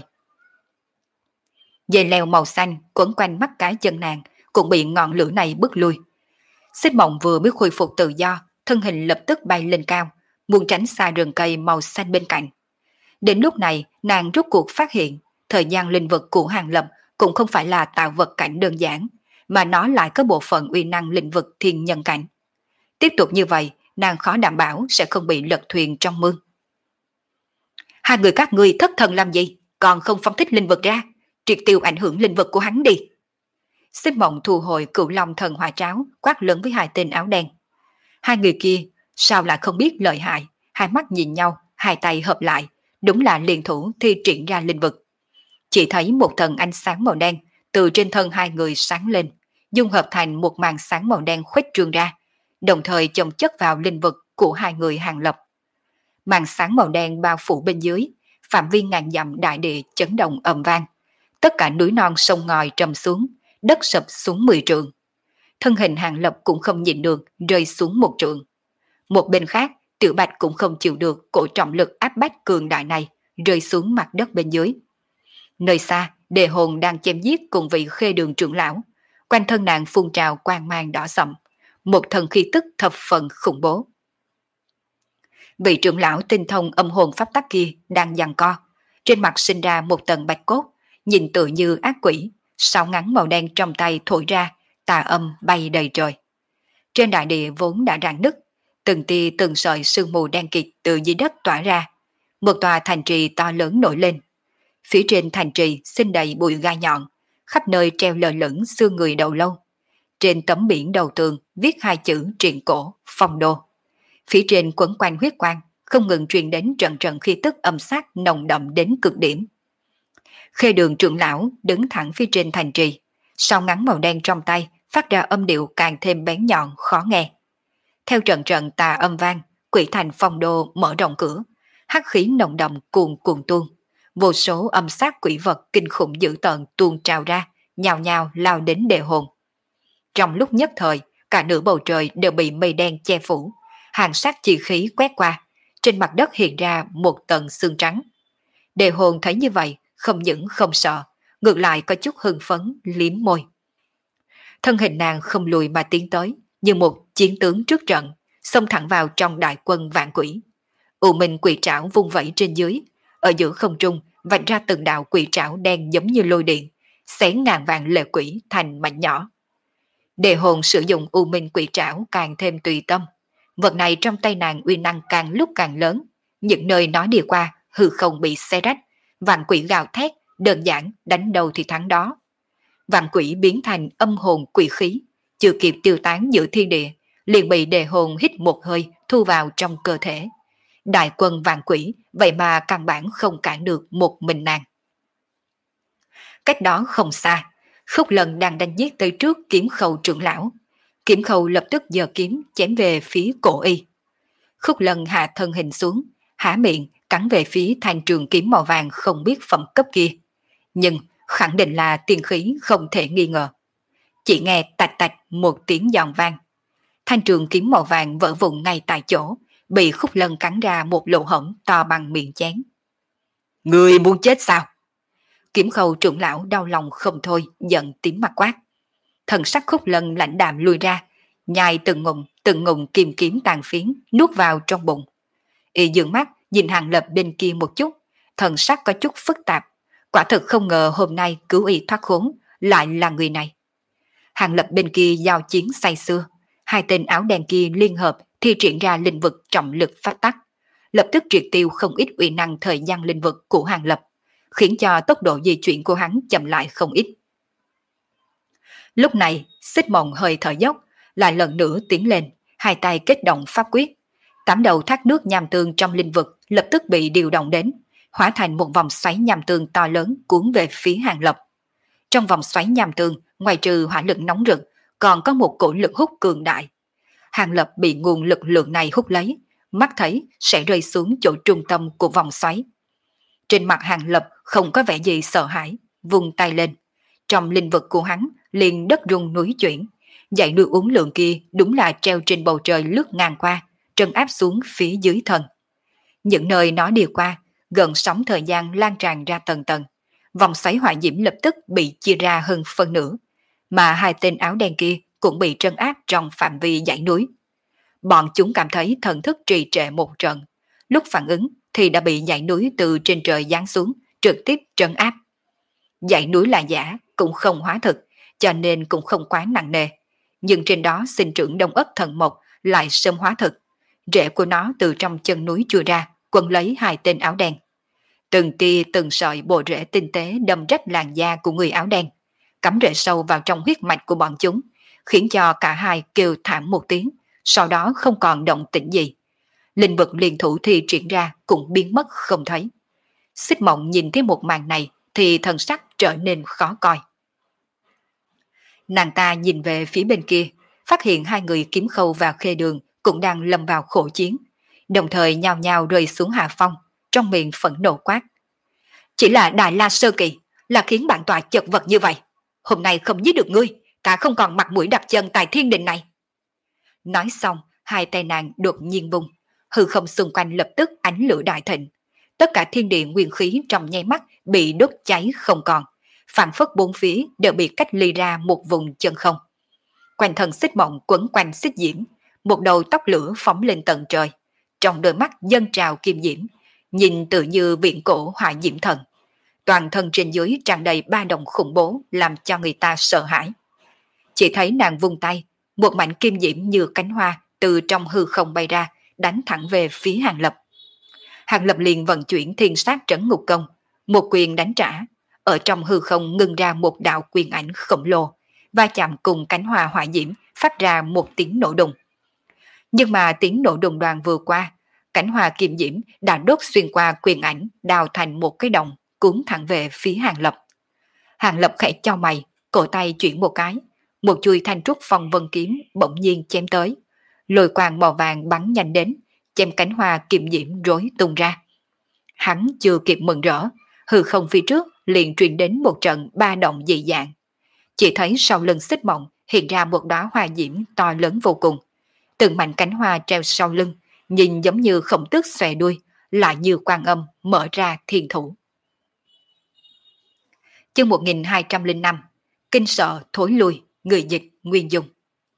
Dây leo màu xanh quấn quanh mắt cá chân nàng cũng bị ngọn lửa này bức lui. Xích Mộng vừa mới khôi phục tự do, thân hình lập tức bay lên cao, muốn tránh xa rừng cây màu xanh bên cạnh. Đến lúc này, nàng rốt cuộc phát hiện, thời gian linh vực của Hàng Lập cũng không phải là tạo vật cảnh đơn giản, mà nó lại có bộ phận uy năng linh vực thiên nhân cảnh. Tiếp tục như vậy, nàng khó đảm bảo sẽ không bị lật thuyền trong mương. Hai người các ngươi thất thần làm gì, còn không phóng thích linh vực ra, triệt tiêu ảnh hưởng linh vực của hắn đi. Xích Mộng thu hồi Cửu Long thần hỏa tráo, quát lớn với hai tên áo đen. Hai người kia sao lại không biết lợi hại, hai mắt nhìn nhau, hai tay hợp lại, đúng là liên thủ thi triển ra linh vực. Chỉ thấy một thần ánh sáng màu đen từ trên thân hai người sáng lên, dung hợp thành một màn sáng màu đen khuếch trương ra, đồng thời chồng chất vào linh vực của hai người Hàng Lập. Màn sáng màu đen bao phủ bên dưới, phạm vi ngàn dặm đại địa chấn động ầm vang, tất cả núi non sông ngòi trầm xuống, đất sập xuống mười trượng. Thân hình Hàng Lập cũng không nhịn được, rơi xuống một trượng. Một bên khác, Tiểu Bạch cũng không chịu được cổ trọng lực áp bách cường đại này, rơi xuống mặt đất bên dưới. Nơi xa, Đề Hồn đang chém giết cùng vị Khê Đường trưởng lão, quanh thân nàng phun trào quang mang đỏ sậm, một thần khí tức thập phần khủng bố. Vị trưởng lão tinh thông âm hồn pháp tắc kia đang giằng co, trên mặt sinh ra một tầng bạch cốt, nhìn tựa như ác quỷ, sáo ngắn màu đen trong tay thổi ra, tà âm bay đầy trời. Trên đại địa vốn đã rạn nứt, từng tia từng sợi sương mù đen kịt từ dưới đất tỏa ra, một tòa thành trì to lớn nổi lên. Phía trên thành trì xinh đầy bụi gai nhọn, khắp nơi treo lơ lửng xương người đầu lâu. Trên tấm biển đầu tường viết hai chữ triện cổ, phong đô. Phía trên quấn quanh huyết quang, không ngừng truyền đến trận trận khí tức âm sát nồng đậm đến cực điểm. Khê Đường trưởng lão đứng thẳng phía trên thành trì, sáo ngắn màu đen trong tay phát ra âm điệu càng thêm bén nhọn khó nghe. Theo trận trận tà âm vang, quỷ thành phong đô mở rộng cửa, hắc khí nồng đậm cuồn cuộn tuôn, vô số âm sát quỷ vật kinh khủng dữ tợn tuôn trào ra, nhào nhào lao đến Đề Hồn. Trong lúc nhất thời, cả nửa bầu trời đều bị mây đen che phủ, hàng sát chi khí quét qua, trên mặt đất hiện ra một tầng xương trắng. Đề Hồn thấy như vậy, không những không sợ, ngược lại có chút hưng phấn, liếm môi. Thân hình nàng không lùi mà tiến tới, như một chiến tướng trước trận, xông thẳng vào trong đại quân vạn quỷ. U Minh quỷ trảo vung vẩy trên dưới, ở giữa không trung vạch ra từng đạo quỷ trảo đen giống như lôi điện, xé ngàn vạn lệ quỷ thành mảnh nhỏ. Đề Hồn sử dụng U Minh quỷ trảo càng thêm tùy tâm, vật này trong tay nàng uy năng càng lúc càng lớn, những nơi nó đi qua hư không bị xé rách, vạn quỷ gào thét, đơn giản đánh đầu thì thắng đó. Vạn quỷ biến thành âm hồn quỷ khí, chưa kịp tiêu tán giữa thiên địa, liền bị Đề Hồn hít một hơi thu vào trong cơ thể. Đại quân vạn quỷ vậy mà căn bản không cản được một mình nàng. Cách đó không xa, Khúc Lân đang đánh giết tới trước Kiếm Khâu trưởng lão. Kiếm Khâu lập tức giơ kiếm chém về phía cổ y. Khúc Lân hạ thân hình xuống, há miệng cắn về phía thanh trường kiếm màu vàng không biết phẩm cấp kia. Nhưng khẳng định là tiên khí không thể nghi ngờ. Chỉ nghe tạch tạch một tiếng giòn vang. Thanh trường kiếm màu vàng vỡ vụn ngay tại chỗ, bị Khúc Lân cắn ra một lỗ hổng to bằng miệng chén. Người muốn chết sao? Kiếm Khâu trưởng lão đau lòng không thôi, giận tím mặt quát. Thần sắc Khúc Lân lạnh đạm lùi ra, nhai từng ngụm từng ngụm kim kiếm tàn phiến nuốt vào trong bụng. Y dương mắt nhìn Hàng Lập bên kia một chút, thần sắc có chút phức tạp. Quả thực không ngờ hôm nay cứu y thoát khốn lại là người này. Hàng Lập bên kia giao chiến say xưa, hai tên áo đen kia liên hợp thi triển ra linh vực trọng lực phát tắc, lập tức triệt tiêu không ít uy năng thời gian linh vực của Hàng Lập, khiến cho tốc độ di chuyển của hắn chậm lại không ít. Lúc này, Xích Mộng hơi thở dốc, lại lần nữa tiến lên, hai tay kết động pháp quyết. Tám đầu thác nước nham tương trong linh vực lập tức bị điều động đến, hóa thành một vòng xoáy nham tương to lớn cuốn về phía Hàng Lập. Trong vòng xoáy nham tương, ngoài trừ hỏa lực nóng rực, còn có một cổ lực hút cường đại. Hàng Lập bị nguồn lực lượng này hút lấy, mắt thấy sẽ rơi xuống chỗ trung tâm của vòng xoáy. Trên mặt Hàng Lập không có vẻ gì sợ hãi, vung tay lên. Trong linh vực của hắn liền đất rung núi chuyển, dãy núi uốn lượn kia đúng là treo trên bầu trời lướt ngang qua, trấn áp xuống phía dưới thân. Những nơi nó đi qua, gần sóng thời gian lan tràn ra tầng tầng. Vòng xoáy hỏa diễm lập tức bị chia ra hơn phân nửa, mà hai tên áo đen kia cũng bị trấn áp trong phạm vi dãy núi. Bọn chúng cảm thấy thần thức trì trệ một trận, lúc phản ứng thì đã bị dãy núi từ trên trời giáng xuống, trực tiếp trấn áp. Dãy núi là giả, cũng không hóa thực, cho nên cũng không quá nặng nề. Nhưng trên đó sinh trưởng đông ất thần mộc lại sớm hóa thực. Rễ của nó từ trong chân núi chui ra, quấn lấy hai tên áo đen. Từng tia từng sợi bộ rễ tinh tế đâm rách làn da của người áo đen, cắm rễ sâu vào trong huyết mạch của bọn chúng, khiến cho cả hai kêu thảm một tiếng, sau đó không còn động tĩnh gì. Linh vực liên thủ thi triển ra cũng biến mất không thấy. Xích Mộng nhìn thấy một màn này thì thần sắc trở nên khó coi. Nàng ta nhìn về phía bên kia, phát hiện hai người Kiếm Khâu và Khê Đường cũng đang lâm vào khổ chiến, đồng thời nhao nhao rơi xuống hạ phong, trong miệng phẫn nộ quát. Chỉ là Đại La Sơ Kỳ là khiến bản tọa chật vật như vậy. Hôm nay không giết được ngươi, ta không còn mặt mũi đặt chân tại thiên đình này. Nói xong, hai tay nàng đột nhiên vung, hư không xung quanh lập tức ánh lửa đại thịnh. Tất cả thiên địa nguyên khí trong nháy mắt bị đốt cháy không còn, phản phất bốn phía đều bị cách ly ra một vùng chân không. Quanh thân Xích Mộng quấn quanh xích diễm, một đầu tóc lửa phóng lên tận trời, trong đôi mắt dâng trào kim diễm, nhìn tự như viện cổ hỏa diễm thần. Toàn thân trên dưới tràn đầy ba động khủng bố, làm cho người ta sợ hãi. Chỉ thấy nàng vung tay, một mảnh kim diễm như cánh hoa từ trong hư không bay ra, đánh thẳng về phía Hàng Lập. Hàng Lập liền vận chuyển thiên sát trấn ngục công, một quyền đánh trả, ở trong hư không ngưng ra một đạo quyền ảnh khổng lồ, va chạm cùng cánh hoa hỏa diễm, phát ra một tiếng nổ đùng. Nhưng mà tiếng nổ đùng đoàn vừa qua, cánh hoa kim diễm đã đốt xuyên qua quyền ảnh, đào thành một cái đồng, cuốn thẳng về phía Hàng Lập. Hàng Lập khẽ chau mày, cổ tay chuyển một cái, một chuôi thanh trúc phong vân kiếm bỗng nhiên chém tới, lôi quang màu vàng bắn nhanh đến, chém cánh hoa kim diễm rối tung ra. Hắn chưa kịp mừng rỡ, hư không phía trước liền truyền đến một trận ba động dị dạng. Chỉ thấy sau lưng Xích Mộng hiện ra một đóa hoa diễm to lớn vô cùng, từng mảnh cánh hoa treo sau lưng, nhìn giống như khổng tước xòe đuôi, lại như Quan Âm mở ra thiên thủ. Chương một nghìn hai trăm lẻ năm, kinh sợ thối lui, người dịch Nguyên Dung.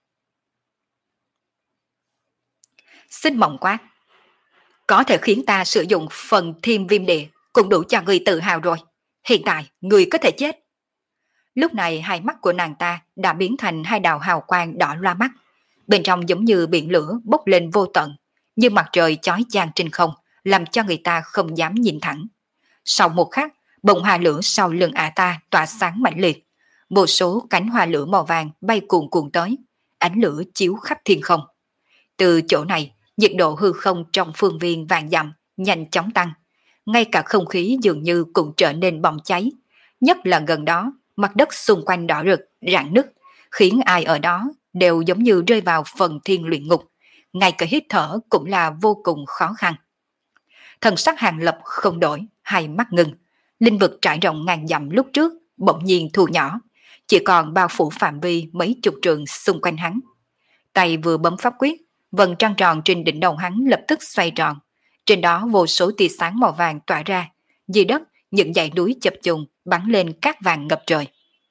Xích Mộng quát, có thể khiến ta sử dụng phần Thiên Viêm Địa cũng đủ cho người tự hào rồi. Hiện tại người có thể chết. Lúc này hai mắt của nàng ta đã biến thành hai đạo hào quang đỏ loa mắt, bên trong giống như biển lửa bốc lên vô tận, như mặt trời chói chang trên không, làm cho người ta không dám nhìn thẳng. Sau một khắc, bông hoa lửa sau lưng ả ta tỏa sáng mãnh liệt, một số cánh hoa lửa màu vàng bay cuồn cuộn tới, ánh lửa chiếu khắp thiên không. Từ chỗ này, nhiệt độ hư không trong phương viên vạn dặm nhanh chóng tăng, ngay cả không khí dường như cũng trở nên bỏng cháy, nhất là gần đó, mặt đất xung quanh đỏ rực, rạn nứt, khiến ai ở đó đều giống như rơi vào phần thiên luyện ngục, ngay cả hít thở cũng là vô cùng khó khăn. Thần sắc Hàng Lập không đổi, hai mắt ngừng, linh vực trải rộng ngàn dặm lúc trước bỗng nhiên thu nhỏ, chỉ còn bao phủ phạm vi mấy chục trượng xung quanh hắn. Tay vừa bấm pháp quyết, vầng trăng tròn trên đỉnh đầu hắn lập tức xoay tròn, trên đó vô số tia sáng màu vàng tỏa ra, dưới đất những dãy núi chập trùng bắn lên cát vàng ngập trời.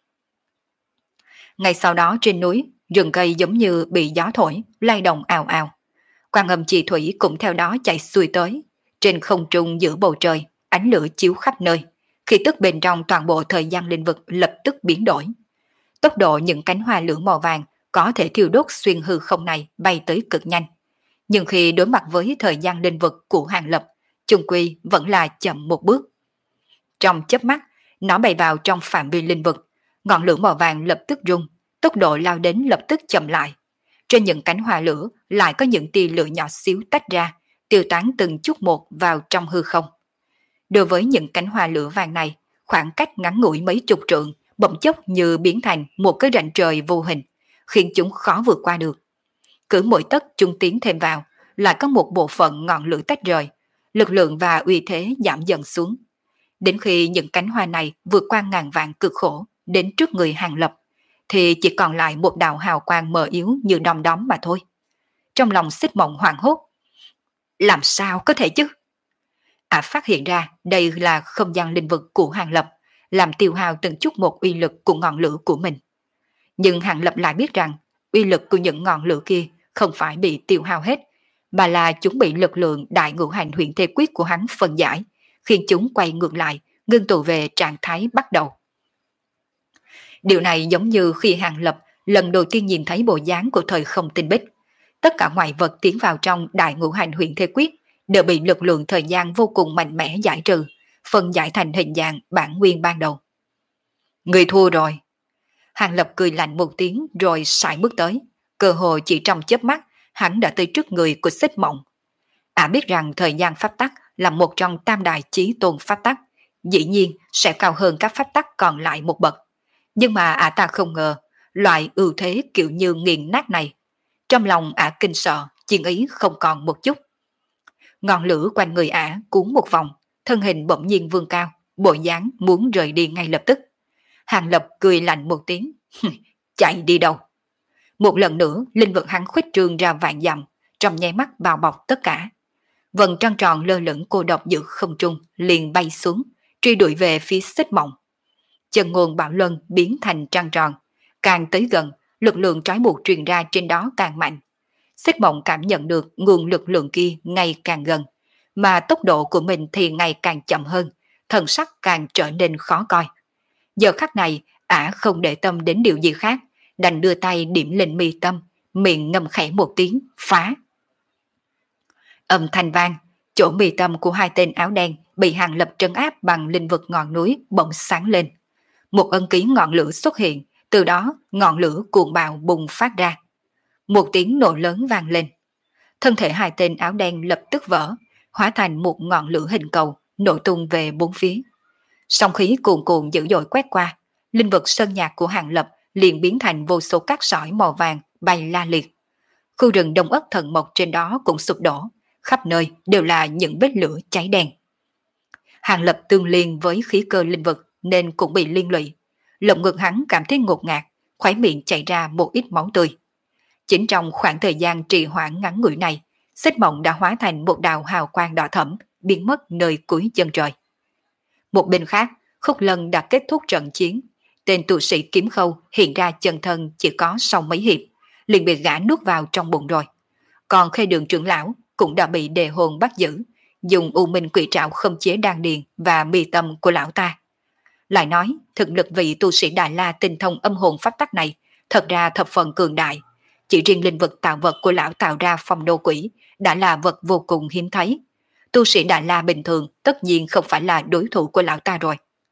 Ngay sau đó trên núi, rừng cây giống như bị gió thổi, lay động ào ào. Quan Âm Chi Thủy cũng theo đó chạy xuôi tới. Trên không trung giữa bầu trời, ánh lửa chiếu khắp nơi, khi tức bên trong toàn bộ thời gian linh vực lập tức biến đổi. Tốc độ những cánh hoa lửa màu vàng có thể thiêu đốt xuyên hư không này bay tới cực nhanh. Nhưng khi đối mặt với thời gian linh vực của Hàng Lập, chung quy vẫn là chậm một bước. Trong chớp mắt, nó bay vào trong phạm vi linh vực, ngọn lửa màu vàng lập tức rung, tốc độ lao đến lập tức chậm lại. Trên những cánh hoa lửa lại có những tia lửa nhỏ xíu tách ra, tiêu tán từng chút một vào trong hư không. Đối với những cánh hoa lửa vàng này, khoảng cách ngắn ngủi mấy chục trượng, bỗng chốc như biến thành một cái rãnh trời vô hình, khiến chúng khó vượt qua được. Cứ mỗi tấc chúng tiến thêm vào, lại có một bộ phận ngọn lửa tách rời, lực lượng và uy thế giảm dần xuống. Đến khi những cánh hoa này vượt qua ngàn vạn cực khổ đến trước người Hàng Lập, thì chỉ còn lại một đạo hào quang mờ yếu như đom đóm mà thôi. Trong lòng Xích Mộng hoảng hốt. Làm sao có thể chứ? Ả phát hiện ra đây là không gian linh vực của Hàng Lập, làm tiêu hao từng chút một uy lực của ngọn lửa của mình. Nhưng Hàng Lập lại biết rằng uy lực của những ngọn lửa kia không phải bị tiêu hao hết, mà là chúng bị lực lượng đại ngũ hành huyền thế quyết của hắn phân giải, khiến chúng quay ngược lại, ngưng tụ về trạng thái bắt đầu. Điều này giống như khi Hàng Lập lần đầu tiên nhìn thấy bộ dáng của thời không tinh bích. Tất cả ngoại vật tiến vào trong đại ngũ hành huyền thế quyết đều bị lực lượng thời gian vô cùng mạnh mẽ giải trừ, phân giải thành hình dạng bản nguyên ban đầu. Người thua rồi. Hàng Lập cười lạnh một tiếng rồi sải bước tới. Cơ hội chỉ trong chớp mắt, hắn đã tới trước người của Xích Mộng. Ả biết rằng thời gian pháp tắc là một trong tam đại chí tôn pháp tắc, dĩ nhiên sẽ cao hơn các pháp tắc còn lại một bậc. Nhưng mà Ả ta không ngờ, loại ưu thế kiểu như nghiền nát này. Trong lòng Ả kinh sợ, chiến ý không còn một chút. Ngọn lửa quanh người Ả cuốn một vòng, thân hình bỗng nhiên vươn cao, bộ dáng muốn rời đi ngay lập tức. Hàng Lập cười lạnh một tiếng, chạy đi đâu? Một lần nữa, linh vật hắn khuếch trương ra vạn dặm, trong nháy mắt bao bọc tất cả. Vầng trăng tròn lơ lửng cô độc giữa không trung liền bay xuống, truy đuổi về phía Xích Mộng. Chân ngôn bạo luân biến thành trăng tròn, càng tới gần, lực lượng trói buộc truyền ra trên đó càng mạnh. Xích Mộng cảm nhận được nguồn lực lượng kia ngày càng gần, mà tốc độ của mình thì ngày càng chậm hơn, thần sắc càng trở nên khó coi. Giờ khắc này, Ả không để tâm đến điều gì khác, đành đưa tay điểm lên mi tâm, miệng ngâm khẽ một tiếng, phá. Âm thanh vang, chỗ mi tâm của hai tên áo đen bị Hàng Lập trấn áp bằng linh vực ngọn núi bỗng sáng lên. Một ân ký ngọn lửa xuất hiện, từ đó ngọn lửa cuồng bạo bùng phát ra. Một tiếng nổ lớn vang lên. Thân thể hai tên áo đen lập tức vỡ, hóa thành một ngọn lửa hình cầu, nổ tung về bốn phía. Sóng khí cuồn cuộn dữ dội quét qua, linh vực sơn nhạc của Hàng Lập liền biến thành vô số cát sỏi màu vàng bay la liệt. Khu rừng đông ất thần mộc trên đó cũng sụp đổ, khắp nơi đều là những vết lửa cháy đen. Hàng Lập tương liên với khí cơ linh vực nên cũng bị liên lụy. Lồng ngực hắn cảm thấy ngột ngạt, khóe miệng chảy ra một ít máu tươi. Chính trong khoảng thời gian trì hoãn ngắn ngủi này, Xích Mộng đã hóa thành một đạo hào quang đỏ thẫm, biến mất nơi cuối chân trời. Một bên khác, Khúc Lân đã kết thúc trận chiến. Tên tu sĩ Kiếm Khâu hiện ra chân thân chỉ có sau mấy hiệp, liền bị gã nuốt vào trong bụng rồi. Còn Khê Đường trưởng lão cũng đã bị đề hồn bắt giữ, dùng U Minh Quỷ Trảo khống chế đan điền và mi tâm của lão ta. Lại nói, thực lực vị tu sĩ Đại La tinh thông âm hồn pháp tắc này thật ra thập phần cường đại. Chỉ riêng linh vật tạo vật của lão tạo ra phong đô quỷ đã là vật vô cùng hiếm thấy. Tu sĩ Đại La bình thường tất nhiên không phải là đối thủ của lão ta rồi.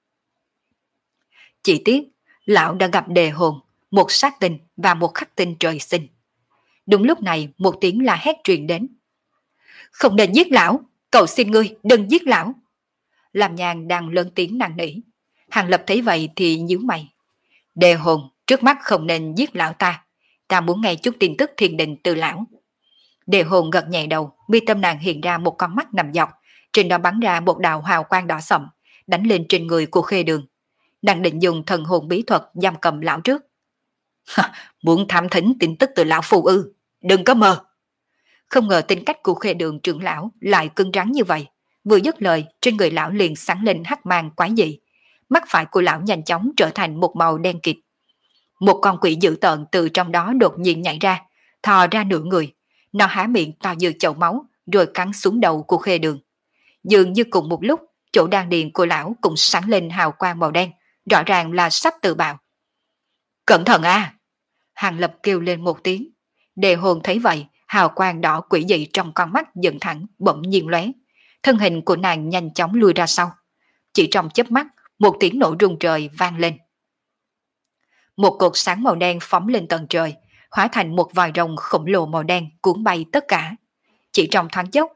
Chỉ tiếc, lão đã gặp đề hồn, một sát tinh và một khắc tinh trời sinh. Đúng lúc này một tiếng la hét truyền đến. Không nên giết lão, cầu xin ngươi đừng giết lão. Làm Nhàn đang lớn tiếng năn nỉ. Hàng Lập thấy vậy thì nhíu mày. Đề hồn, trước mắt không nên giết lão ta. Ta muốn nghe chút tin tức thiên đình từ lão. Đề hồn gật nhẹ đầu, mi tâm nàng hiện ra một con mắt nằm dọc, trên đó bắn ra một đạo hào quang đỏ sậm, đánh lên trên người của Khê Đường. Nàng định dùng thần hồn bí thuật giam cầm lão trước. Muốn tham thính tin tức từ lão phù ư, đừng có mơ. Không ngờ tính cách của Khê Đường trưởng lão lại cứng rắn như vậy. Vừa dứt lời, trên người lão liền sáng lên hắc mang quái dị. Mắt phải của lão nhanh chóng trở thành một màu đen kịt. Một con quỷ dữ tợn từ trong đó đột nhiên nhảy ra, thò ra nửa người. Nó há miệng to như chậu máu, rồi cắn xuống đầu của Khê Đường. Dường như cùng một lúc, chỗ đan điền của lão cũng sáng lên hào quang màu đen, rõ ràng là sắp tự bạo. Cẩn thận a! Hàng Lập kêu lên một tiếng. Đề hồn thấy vậy, hào quang đỏ quỷ dị trong con mắt dựng thẳng, bỗng nhiên lóe. Thân hình của nàng nhanh chóng lùi ra sau. Chỉ trong chớp mắt, một tiếng nổ rung trời vang lên. Một cột sáng màu đen phóng lên tận trời, hóa thành một vòi rồng khổng lồ màu đen cuốn bay tất cả. Chỉ trong thoáng chốc,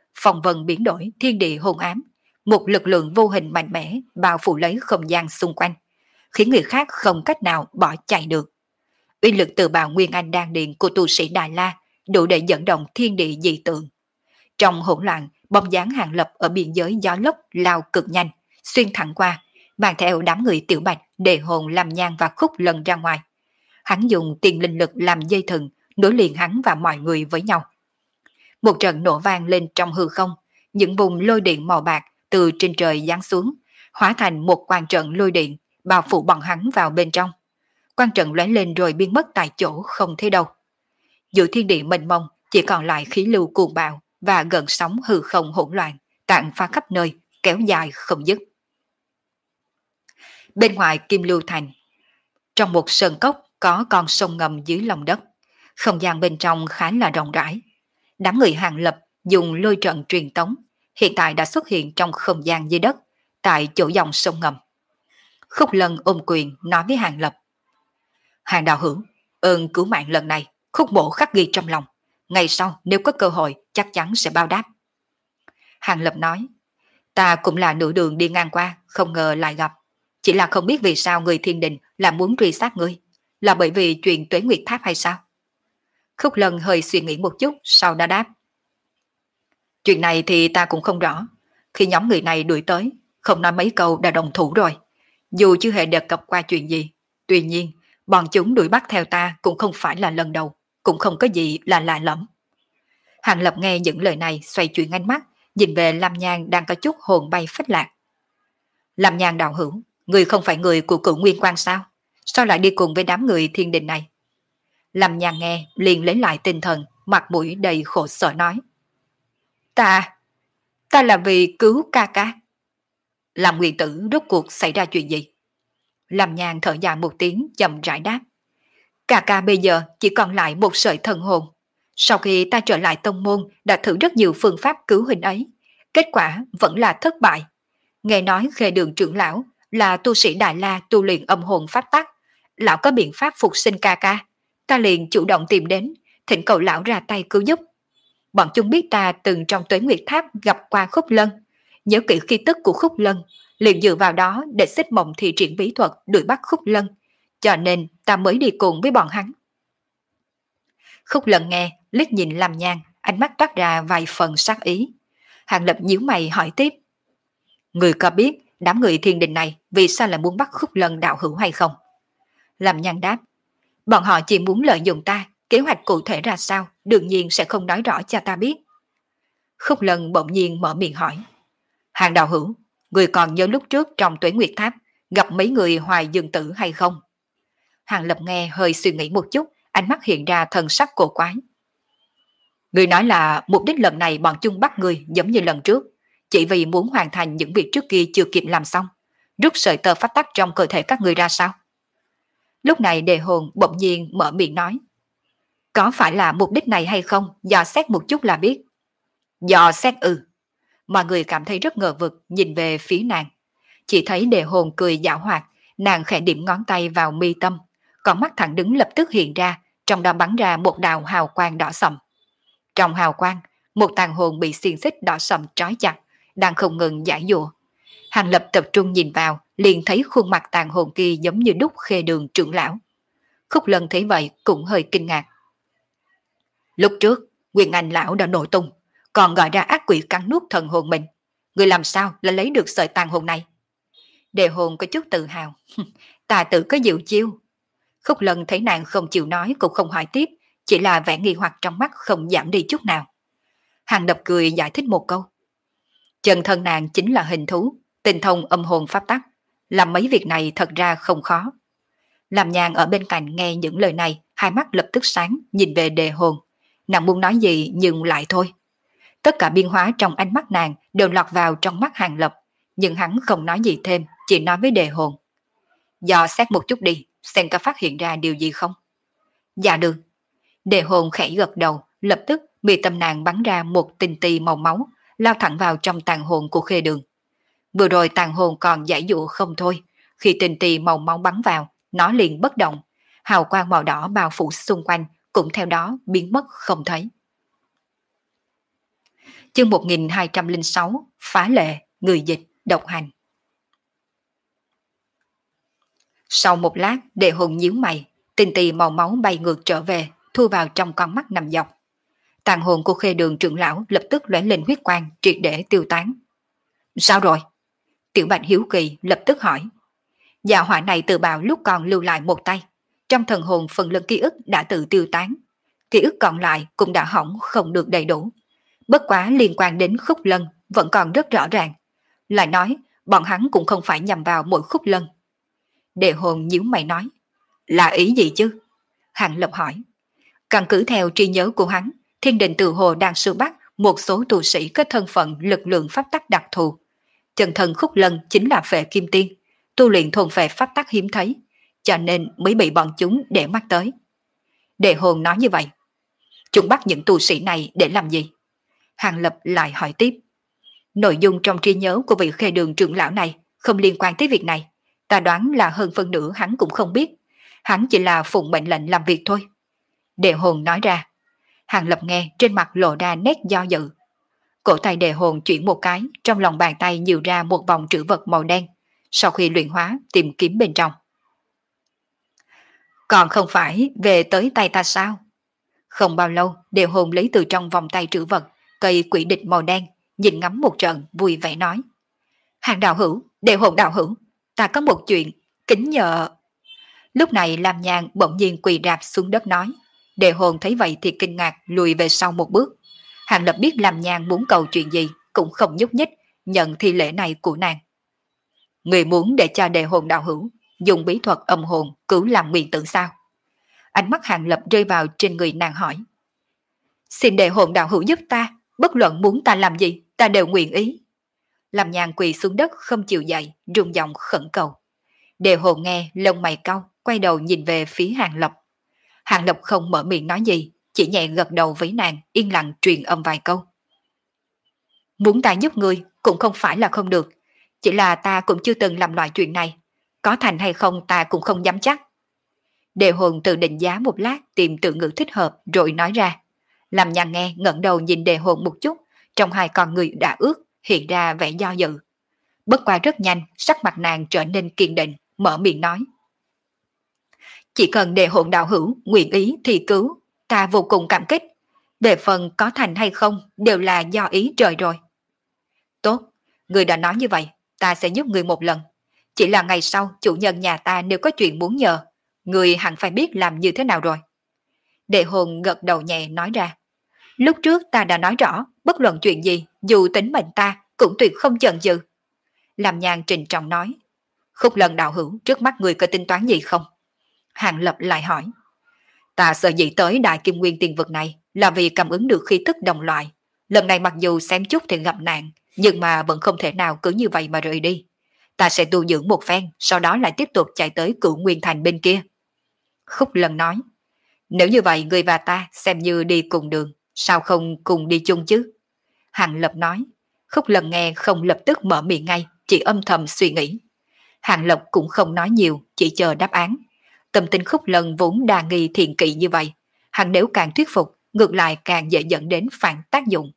phong vân biến đổi, thiên địa hôn ám, một lực lượng vô hình mạnh mẽ bao phủ lấy không gian xung quanh, khiến người khác không cách nào bỏ chạy được. Uy lực từ bào nguyên anh đan điện của tu sĩ Đại La đủ để dẫn động thiên địa dị tượng. Trong hỗn loạn, bóng dáng Hàng Lập ở biên giới gió lốc lao cực nhanh, xuyên thẳng qua, mang theo đám người Tiểu Bạch, Đề Hồn, Lam Nhan và Khúc Lân ra ngoài. Hắn dùng tiền linh lực làm dây thừng, nối liền hắn và mọi người với nhau. Một trận nổ vang lên trong hư không, những vùng lôi điện màu bạc từ trên trời giáng xuống, hóa thành một quang trận lôi điện, bao phủ bọn hắn vào bên trong. Quang trận lóe lên rồi biến mất tại chỗ không thấy đâu. Giữa thiên địa mênh mông chỉ còn lại khí lưu cuồng bạo và gần sóng hư không hỗn loạn, tản phá khắp nơi, kéo dài không dứt. Bên ngoài Kim Lưu Thành, trong một sơn cốc có con sông ngầm dưới lòng đất, không gian bên trong khá là rộng rãi. Đám người Hàng Lập dùng lôi trận truyền tống, hiện tại đã xuất hiện trong không gian dưới đất, tại chỗ dòng sông ngầm. Khúc Lân ôm quyền nói với Hàng Lập: Hàng đạo hữu, ơn cứu mạng lần này Khúc mộ khắc ghi trong lòng, ngày sau nếu có cơ hội chắc chắn sẽ báo đáp. Hàng Lập nói: Ta cũng là nửa đường đi ngang qua, không ngờ lại gặp. Chỉ là không biết vì sao người thiên đình là muốn truy sát ngươi, là bởi vì chuyện Tuế Nguyệt Tháp hay sao? Khúc Lân hơi suy nghĩ một chút, sau đã đáp: Chuyện này thì ta cũng không rõ. Khi nhóm người này đuổi tới, không nói mấy câu đã đồng thủ rồi. Dù chưa hề đề cập qua chuyện gì, tuy nhiên bọn chúng đuổi bắt theo ta cũng không phải là lần đầu, cũng không có gì là lạ lẫm. Hàng Lập nghe những lời này, xoay chuyển ánh mắt, nhìn về Lam Nhan đang có chút hồn bay phách lạc. Lam Nhan đạo hữu, người không phải người của Cửu Nguyên Quan sao? Sao lại đi cùng với đám người thiên đình này? Lam Nhan nghe liền lấy lại tinh thần, mặt mũi đầy khổ sở nói: Ta, ta là vì cứu ca ca. Làm Nguyên Tử rốt cuộc xảy ra chuyện gì? Lam Nhan thở dài một tiếng, chậm rãi đáp: Ca ca bây giờ chỉ còn lại một sợi thần hồn. Sau khi ta trở lại tông môn đã thử rất nhiều phương pháp cứu huynh ấy, kết quả vẫn là thất bại. Nghe nói Khê Đường trưởng lão là tu sĩ Đại La tu luyện âm hồn pháp tắc, lão có biện pháp phục sinh ca ca, ta liền chủ động tìm đến, thỉnh cầu lão ra tay cứu giúp. Bọn chúng biết ta từng trong Tuế Nguyệt Tháp gặp qua Khúc Lân, nhớ kỹ khí tức của Khúc Lân, liền dựa vào đó để xích mộng thi triển bí thuật đuổi bắt Khúc Lân, cho nên ta mới đi cùng với bọn hắn. Khúc Lân nghe, liếc nhìn Lam Nhan, ánh mắt toát ra vài phần sát ý. Hàng Lập nhíu mày hỏi tiếp: Người có biết đám người thiên đình này vì sao lại muốn bắt Khúc Lân đạo hữu hay không? Lam Nhan đáp: Bọn họ chỉ muốn lợi dụng ta, kế hoạch cụ thể ra sao đương nhiên sẽ không nói rõ cho ta biết. Khúc Lân bỗng nhiên mở miệng hỏi: Hàng đạo hữu, người còn nhớ lúc trước trong Tuế Nguyệt Tháp gặp mấy người Hoài Dương Tử hay không? Hàng Lập nghe hơi suy nghĩ một chút, ánh mắt hiện ra thần sắc cổ quái. Người nói là mục đích lần này bọn chúng bắt người giống như lần trước, chỉ vì muốn hoàn thành những việc trước kia chưa kịp làm xong, rút sợi tơ pháp tắc trong cơ thể các người ra sao? Lúc này Đề Hồn bỗng nhiên mở miệng nói: Có phải là mục đích này hay không, dò xét một chút là biết. Dò xét ư? Mọi người cảm thấy rất ngờ vực nhìn về phía nàng. Chỉ thấy Đề Hồn cười giảo hoạt, nàng khẽ điểm ngón tay vào mi tâm, con mắt thẳng đứng lập tức hiện ra, trong đó bắn ra một đạo hào quang đỏ sậm. Trong hào quang, một tàn hồn bị xiềng xích đỏ sậm trói chặt, đang không ngừng giãy giụa. Hàng Lập tập trung nhìn vào, liền thấy khuôn mặt tàn hồn kia giống như đúc Khê Đường trưởng lão. Khúc Lân thấy vậy cũng hơi kinh ngạc. Lúc trước, Nguyên Anh lão đã nổi tung, còn gọi ra ác quỷ cắn nuốt thần hồn mình. Người làm sao là lấy được sợi tàn hồn này? Đề Hồn có chút tự hào. Tà tử có diệu chiêu. Khúc Lân thấy nàng không chịu nói cũng không hỏi tiếp, chỉ là vẻ nghi hoặc trong mắt không giảm đi chút nào. Hàng Lập cười giải thích một câu: Chân thân nàng chính là hình thú, tinh thông âm hồn pháp tắc, làm mấy việc này thật ra không khó. Làm Nhàn ở bên cạnh nghe những lời này, hai mắt lập tức sáng, nhìn về Đề Hồn. Nàng muốn nói gì nhưng lại thôi. Tất cả biến hóa trong ánh mắt nàng đều lọt vào trong mắt Hàng Lập, nhưng hắn không nói gì thêm, chỉ nói với Đề Hồn: Dò xét một chút đi, xem có phát hiện ra điều gì không? Dạ được. Đề Hồn khẽ gật đầu, lập tức mi tâm nàng bắn ra một tinh tì màu máu, lao thẳng vào trong tàn hồn của Khê Đường. Vừa rồi tàn hồn còn giải dụ không thôi, khi tinh tì màu máu bắn vào, nó liền bất động, hào quang màu đỏ bao phủ xung quanh cũng theo đó biến mất không thấy. Chương một nghìn hai trăm lẻ sáu, phá lệ, người dịch, độc hành. Sau một lát, Đề Hồn nhíu mày, tinh tì màu máu bay ngược trở về, thu vào trong con mắt nằm dọc. Tàn hồn của Khê Đường trưởng lão lập tức lóe lên huyết quang, triệt để tiêu tán. Sao rồi? Tiểu Bạch hiếu kỳ lập tức hỏi. Dạ hỏa này tự bào lúc còn lưu lại một tay, trong thần hồn phần lớn ký ức đã tự tiêu tán, ký ức còn lại cũng đã hỏng không được đầy đủ. Bất quá liên quan đến Khúc Lân vẫn còn rất rõ ràng. Lại nói, bọn hắn cũng không phải nhằm vào mỗi Khúc Lân. Đề Hồn nhíu mày nói, là ý gì chứ? Hàng Lập hỏi. Căn cứ theo trí nhớ của hắn, Thiên Đình Tự Hồ đang sưu bắt một số tu sĩ có thân phận lực lượng pháp tắc đặc thù. Chân thần Khúc Lân chính là Phệ Kim Tiên, tu luyện thuần phệ pháp tắc hiếm thấy, cho nên mới bị bọn chúng để mắt tới. Đề Hồn nói như vậy. Chúng bắt những tu sĩ này để làm gì? Hàng Lập lại hỏi tiếp. Nội dung trong trí nhớ của vị Khê Đường trưởng lão này không liên quan tới việc này. Ta đoán là hơn phân nửa hắn cũng không biết. Hắn chỉ là phụng mệnh lệnh làm việc thôi. Đề Hồn nói ra. Hàng Lập nghe trên mặt lộ ra nét do dự. Cổ tay Đề Hồn chuyển một cái, trong lòng bàn tay nhiều ra một vòng trữ vật màu đen. Sau khi luyện hóa, tìm kiếm bên trong. Còn không phải về tới tay ta sao? Không bao lâu, Đề Hồn lấy từ trong vòng tay trữ vật cây quỷ địch màu đen, nhìn ngắm một trận vui vẻ nói. Hàng đạo hữu, Đề Hồn đạo hữu, ta có một chuyện, kính nhờ. Lúc này Lam Nhàn bỗng nhiên quỳ rạp xuống đất nói. Đề Hồn thấy vậy thì kinh ngạc lùi về sau một bước. Hàng Lập biết Lam Nhàn muốn cầu chuyện gì cũng không nhúc nhích, nhận thi lễ này của nàng. Người muốn để cho Đề Hồn đạo hữu dùng bí thuật âm hồn cứu làm nguyện tử sao? Ánh mắt Hàng Lập rơi vào trên người nàng hỏi. Xin Đề Hồn đạo hữu giúp ta, bất luận muốn ta làm gì, ta đều nguyện ý. Lam Nhàn quỳ xuống đất không chịu dậy, rung giọng khẩn cầu. Đề Hồn nghe lông mày cau, quay đầu nhìn về phía Hàng Lập. Hàng Lập không mở miệng nói gì, chỉ nhẹ gật đầu với nàng, yên lặng truyền âm vài câu. Muốn ta giúp người cũng không phải là không được, chỉ là ta cũng chưa từng làm loại chuyện này, có thành hay không ta cũng không dám chắc. Đề Hồn tự định giá một lát tìm từ ngữ thích hợp rồi nói ra. Làm Nhàn nghe ngẩng đầu nhìn Đề Hồn một chút, trong hai con người đã ướt hiện ra vẻ do dự. Bất qua rất nhanh, sắc mặt nàng trở nên kiên định, mở miệng nói. Chỉ cần Đề Hồn đạo hữu nguyện ý thì cứu, ta vô cùng cảm kích. Về phần có thành hay không đều là do ý trời rồi. Tốt, người đã nói như vậy, ta sẽ giúp người một lần. Chỉ là ngày sau chủ nhân nhà ta nếu có chuyện muốn nhờ, người hẳn phải biết làm như thế nào rồi. Đề Hồn gật đầu nhẹ nói ra. Lúc trước ta đã nói rõ, bất luận chuyện gì, dù tính mệnh ta cũng tuyệt không chần chừ. Làm Nhàn trình trọng nói. Khúc Lân đạo hữu, trước mắt người có tính toán gì không? Hàng Lập lại hỏi. Ta sợ dĩ tới Đại Kim Nguyên Tiên Vực này là vì cảm ứng được khí tức đồng loại. Lần này mặc dù xem chút thì gặp nạn, nhưng mà vẫn không thể nào cứ như vậy mà rời đi. Ta sẽ tu dưỡng một phen, sau đó lại tiếp tục chạy tới Cửu Nguyên Thành bên kia. Khúc Lân nói. Nếu như vậy người và ta xem như đi cùng đường, sao không cùng đi chung chứ? Hàng Lập nói. Khúc Lân nghe không lập tức mở miệng ngay, chỉ âm thầm suy nghĩ. Hàng Lập cũng không nói nhiều, chỉ chờ đáp án. Tâm tình Khúc Lân vốn đa nghi thiện kỵ như vậy, hắn nếu càng thuyết phục, ngược lại càng dễ dẫn đến phản tác dụng.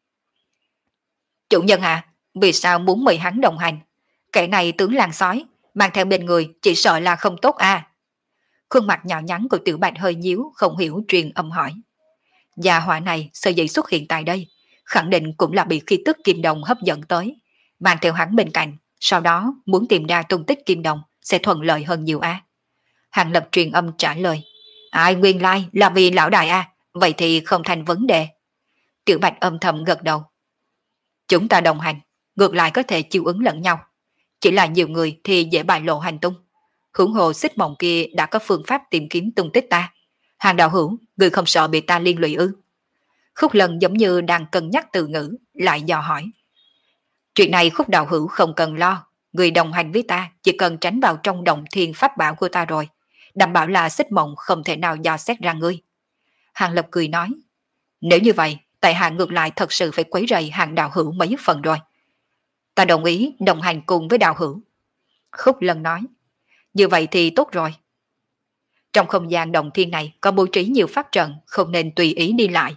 Chủ nhân à, vì sao muốn mời hắn đồng hành? Kẻ này tướng làng sói, mang theo bên người chỉ sợ là không tốt à? Khuôn mặt nhỏ nhắn của Tiểu Bạch hơi nhíu, không hiểu truyền âm hỏi. Gia hỏa này sở dĩ xuất hiện tại đây, khẳng định cũng là bị khí tức Kim Đồng hấp dẫn tới, mang theo hắn bên cạnh, sau đó muốn tìm ra tung tích Kim Đồng sẽ thuận lợi hơn nhiều a. À? Hàng Lập truyền âm trả lời. Ai nguyên lai like là vì lão đại a, à? Vậy thì không thành vấn đề. Tiểu Bạch âm thầm gật đầu. Chúng ta đồng hành, ngược lại có thể chiêu ứng lẫn nhau. Chỉ là nhiều người thì dễ bại lộ hành tung. Huống hồ Xích Mộng kia đã có phương pháp tìm kiếm tung tích ta. Hàng đạo hữu, người không sợ bị ta liên lụy ư? Khúc Lân giống như đang cân nhắc từ ngữ, lại dò hỏi. Chuyện này Khúc đạo hữu không cần lo, người đồng hành với ta chỉ cần tránh vào trong động thiên pháp bảo của ta rồi, đảm bảo là Xích Mộng không thể nào dò xét ra ngươi. Hàng Lập cười nói. Nếu như vậy, tại hạ ngược lại thật sự phải quấy rầy Hàng đạo hữu mấy phần rồi. Ta đồng ý đồng hành cùng với đạo hữu. Khúc Lân nói. Như vậy thì tốt rồi. Trong không gian động thiên này có bố trí nhiều pháp trận, không nên tùy ý đi lại.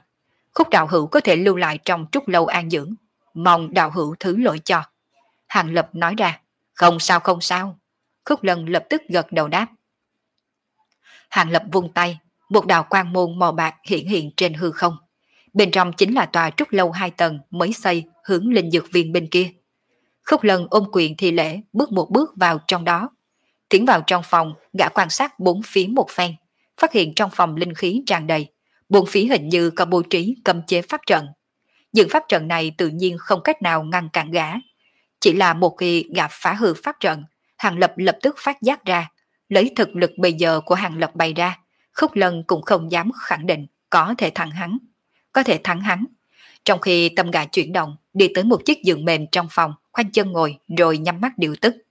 Khúc đạo hữu có thể lưu lại trong trúc lâu an dưỡng, mong đạo hữu thứ lỗi cho. Hàng Lập nói ra. Không sao không sao. Khúc Lân lập tức gật đầu đáp. Hàng Lập vung tay, một đạo quang môn màu bạc hiện hiện trên hư không. Bên trong chính là tòa trúc lâu hai tầng mới xây hướng linh dược viên bên kia. Khúc Lân ôm quyền thi lễ, bước một bước vào trong đó. Tiến vào trong phòng, gã quan sát bốn phía một phen, phát hiện trong phòng linh khí tràn đầy, bốn phía hình như có bố trí cấm chế pháp trận. Những pháp trận này tự nhiên không cách nào ngăn cản gã. Chỉ là một khi gã phá hư pháp trận, Hàng Lập lập tức phát giác ra, lấy thực lực bây giờ của Hàng Lập bày ra, Khúc Lân cũng không dám khẳng định có thể thắng hắn. Có thể thắng hắn. Trong khi tâm gã chuyển động, đi tới một chiếc giường mềm trong phòng, khoanh chân ngồi rồi nhắm mắt điều tức.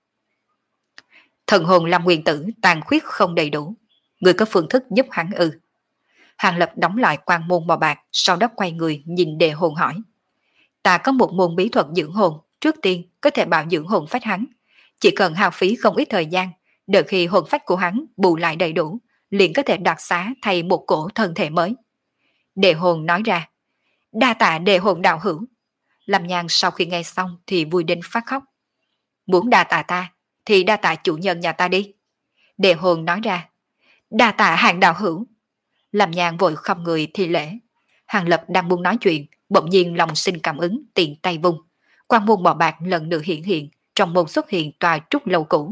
Thần hồn Lâm Nguyên Tử tàn khuyết không đầy đủ. Người có phương thức giúp hắn ư? Hàng Lập đóng lại quan môn màu bạc, sau đó quay người nhìn Đề Hồn hỏi. Ta có một môn bí thuật dưỡng hồn, trước tiên có thể bảo dưỡng hồn phách hắn. Chỉ cần hao phí không ít thời gian, đợi khi hồn phách của hắn bù lại đầy đủ, liền có thể đoạt xá thay một cổ thân thể mới. Đề Hồn nói ra. Đa tạ Đề Hồn đạo hữu. Lâm Nhan sau khi nghe xong thì vui đến phát khóc. Muốn đa tạ ta thì đa tạ chủ nhân nhà ta đi. Đề Hồn nói ra. Đa tạ Hàng đạo hữu. Lâm Nhan vội không người thi lễ. Hàng Lập đang muốn nói chuyện, bỗng nhiên lòng sinh cảm ứng, tiện tay vung. Quang môn màu bạc lần nữa hiện hiện, trong môn xuất hiện tòa trúc lâu cũ.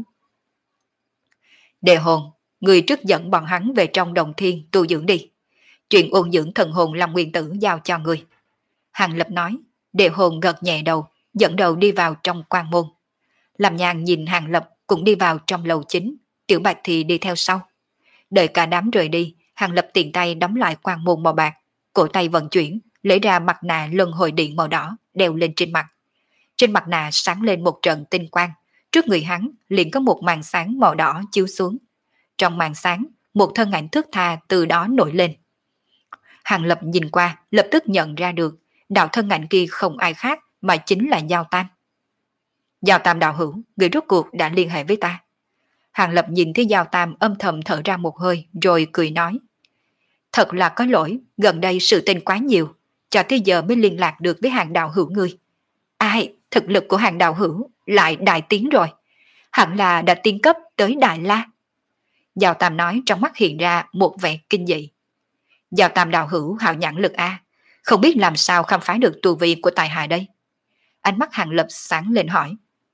Đề Hồn, người trước dẫn bọn hắn về trong đồng thiên tu dưỡng đi. Chuyện ôn dưỡng thần hồn Lâm Nguyên Tử giao cho người. Hàng Lập nói. Đề Hồn gật nhẹ đầu, dẫn đầu đi vào trong quan môn. Lâm Nhan nhìn Hàng Lập cũng đi vào trong lầu chính, Tiểu Bạch thì đi theo sau. Đợi cả đám rời đi, Hàng Lập tiện tay đóng lại quan môn màu bạc, cổ tay vận chuyển, lấy ra mặt nạ luân hồi điện màu đỏ, đeo lên trên mặt. Trên mặt nạ sáng lên một trận tinh quang, trước người hắn liền có một màn sáng màu đỏ chiếu xuống. Trong màn sáng, một thân ảnh thướt tha từ đó nổi lên. Hàng Lập nhìn qua, lập tức nhận ra được, đạo thân ảnh kia không ai khác mà chính là Giao Tam. Giao Tam đạo hữu, người rốt cuộc đã liên hệ với ta. Hàng Lập nhìn thấy Giao Tam âm thầm thở ra một hơi rồi cười nói. Thật là có lỗi, gần đây sự tình quá nhiều, cho tới giờ mới liên lạc được với Hàng đạo hữu ngươi. Ai, thực lực của Hàng đạo hữu lại đại tiến rồi, hẳn là đã tiến cấp tới Đại La. Giao Tam nói trong mắt hiện ra một vẻ kinh dị. Giao Tam đạo hữu hào nhãn lực a, không biết làm sao khám phá được tu vi của tài hạ đây. Ánh mắt Hàng Lập sáng lên hỏi.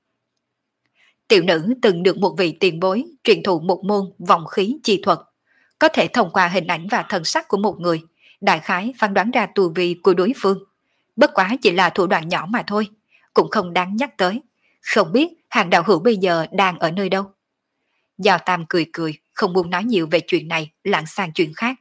Tiểu nữ từng được một vị tiền bối truyền thụ một môn vòng khí chi thuật, có thể thông qua hình ảnh và thần sắc của một người, đại khái phán đoán ra tu vi của đối phương. Bất quá chỉ là thủ đoạn nhỏ mà thôi, cũng không đáng nhắc tới. Không biết Hàng đạo hữu bây giờ đang ở nơi đâu. Giao Tam cười cười, không muốn nói nhiều về chuyện này, lảng sang chuyện khác.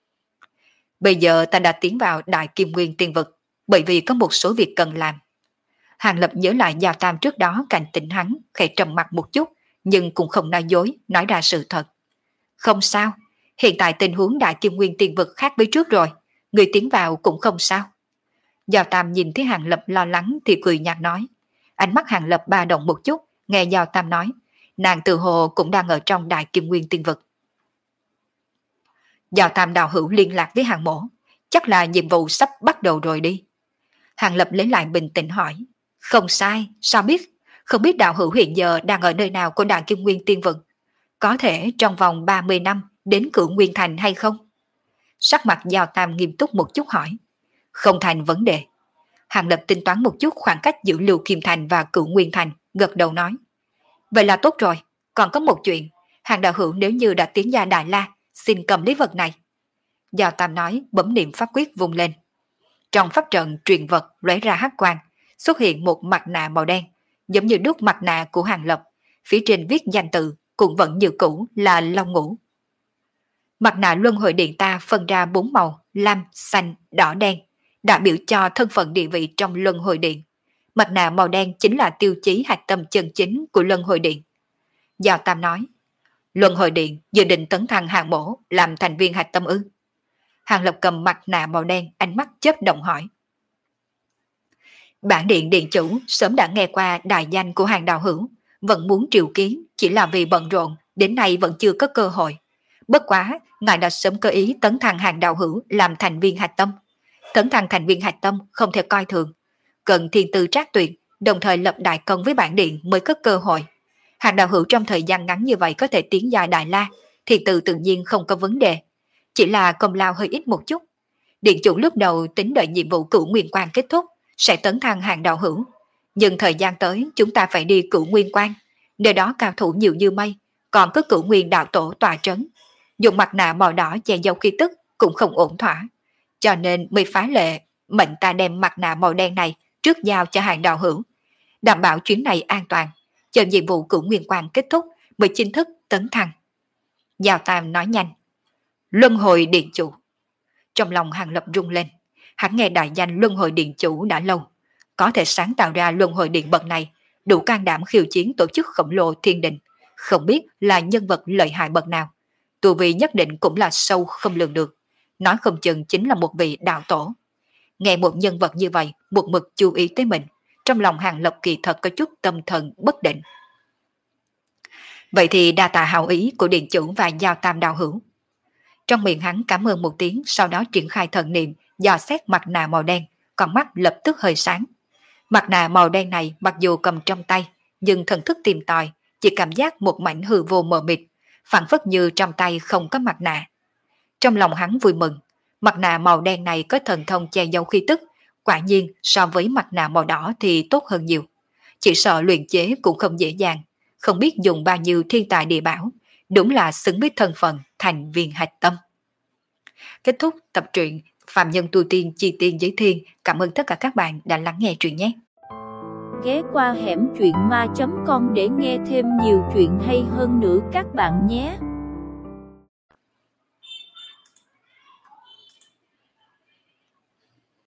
Bây giờ ta đã tiến vào Đại Kim Nguyên Tiên Vực, bởi vì có một số việc cần làm. Hàng Lập nhớ lại Giao Tam trước đó cảnh tỉnh hắn, khẽ trầm mặt một chút, nhưng cũng không nói dối, nói ra sự thật. Không sao, hiện tại tình huống Đại Kim Nguyên Tiên Vực khác với trước rồi, người tiến vào cũng không sao. Giao Tam nhìn thấy Hàng Lập lo lắng thì cười nhạt nói. Ánh mắt Hàng Lập ba động một chút, nghe Giao Tam nói, nàng tự hồ cũng đang ở trong Đại Kim Nguyên Tiên Vực. Giao Tam đạo hữu liên lạc với Hàng mỗ, chắc là nhiệm vụ sắp bắt đầu rồi đi. Hàng Lập lấy lại bình tĩnh hỏi. Không sai, sao biết? Không biết đạo hữu hiện giờ đang ở nơi nào của Đại Kim Nguyên Tiên Vực? Có thể trong vòng ba mươi năm đến Cửu Nguyên Thành hay không? Sắc mặt Giao Tam nghiêm túc một chút hỏi. Không thành vấn đề. Hàng Lập tính toán một chút khoảng cách giữa Lưu Kim Thành và Cửu Nguyên Thành, gật đầu nói. Vậy là tốt rồi, còn có một chuyện. Hàng đạo hữu nếu như đã tiến gia Đại La, xin cầm lấy vật này. Giao Tam nói, bấm niệm pháp quyết vung lên. Trong pháp trận truyền vật lóe ra hắc quang, xuất hiện một mặt nạ màu đen, giống như đúc mặt nạ của Hàng Lập, phía trên viết danh tự, cũng vẫn như cũ là Long Ngũ. Mặt nạ luân hồi điện ta phân ra bốn màu, lam, xanh, đỏ, đen, đại biểu cho thân phận địa vị trong luân hồi điện. Mặt nạ màu đen chính là tiêu chí hạch tâm chân chính của luân hồi điện. Giao Tam nói, luân hồi điện dự định tấn thăng Hàng mỗ làm thành viên hạch tâm ư? Hàng Lập cầm mặt nạ màu đen, ánh mắt chớp động hỏi. Bản điện điện chủ sớm đã nghe qua đại danh của Hàng đạo hữu, vẫn muốn triệu kiến, chỉ là vì bận rộn, đến nay vẫn chưa có cơ hội. Bất quá, ngài đã sớm cơ ý tấn thăng Hàng đạo hữu làm thành viên hạch tâm. tấn thăng thành viên hạch tâm không thể coi thường. Cần thiên tư trác tuyệt, đồng thời lập đại công với bản điện mới có cơ hội. Hàng đạo hữu trong thời gian ngắn như vậy có thể tiến dài đại la, thiên tư tự nhiên không có vấn đề. Chỉ là công lao hơi ít một chút. Điện chủ lúc đầu tính đợi nhiệm vụ cửu nguyên quan kết thúc, sẽ tấn thăng hàng đạo hữu. Nhưng thời gian tới chúng ta phải đi cửu nguyên quan, nơi đó cao thủ nhiều như mây, còn có cửu nguyên đạo tổ tòa trấn. Dùng mặt nạ màu đỏ che giấu khí tức cũng không ổn thỏa. Cho nên mới phá lệ, mệnh ta đem mặt nạ màu đen này trước giao cho hàng đạo hữu. Đảm bảo chuyến này an toàn, chờ nhiệm vụ cửu nguyên quan kết thúc mới chính thức tấn thăng. Giao Tam nói nhanh. Luân hồi điện chủ. Trong lòng Hàng Lập rung lên, hắn nghe đại danh luân hồi điện chủ đã lâu. Có thể sáng tạo ra luân hồi điện bậc này, đủ can đảm khiêu chiến tổ chức khổng lồ thiên đình. Không biết là nhân vật lợi hại bậc nào. Tu vi nhất định cũng là sâu không lường được. Nói không chừng chính là một vị đạo tổ. Nghe một nhân vật như vậy một mực chú ý tới mình, trong lòng Hàng Lập kỳ thật có chút tâm thần bất định. Vậy thì đa tạ hảo ý của điện chủ và Giao Tam đạo hữu. Trong miệng hắn cảm ơn một tiếng, sau đó triển khai thần niệm dò xét mặt nạ màu đen, con mắt lập tức hơi sáng. Mặt nạ màu đen này mặc dù cầm trong tay, nhưng thần thức tìm tòi, chỉ cảm giác một mảnh hư vô mờ mịt, phản phất như trong tay không có mặt nạ. Trong lòng hắn vui mừng, mặt nạ màu đen này có thần thông che giấu khí tức, quả nhiên so với mặt nạ màu đỏ thì tốt hơn nhiều. Chỉ sợ luyện chế cũng không dễ dàng, không biết dùng bao nhiêu thiên tài địa bảo, đúng là xứng với thân phận thành viên hạch tâm. Kết thúc tập truyện Phạm Nhân Tu Tiên Chi Tiên Giới Thiên. Cảm ơn tất cả các bạn đã lắng nghe truyện nhé. Ghé qua hẻm truyện ma chấm com để nghe thêm nhiều chuyện hay hơn nữa các bạn nhé.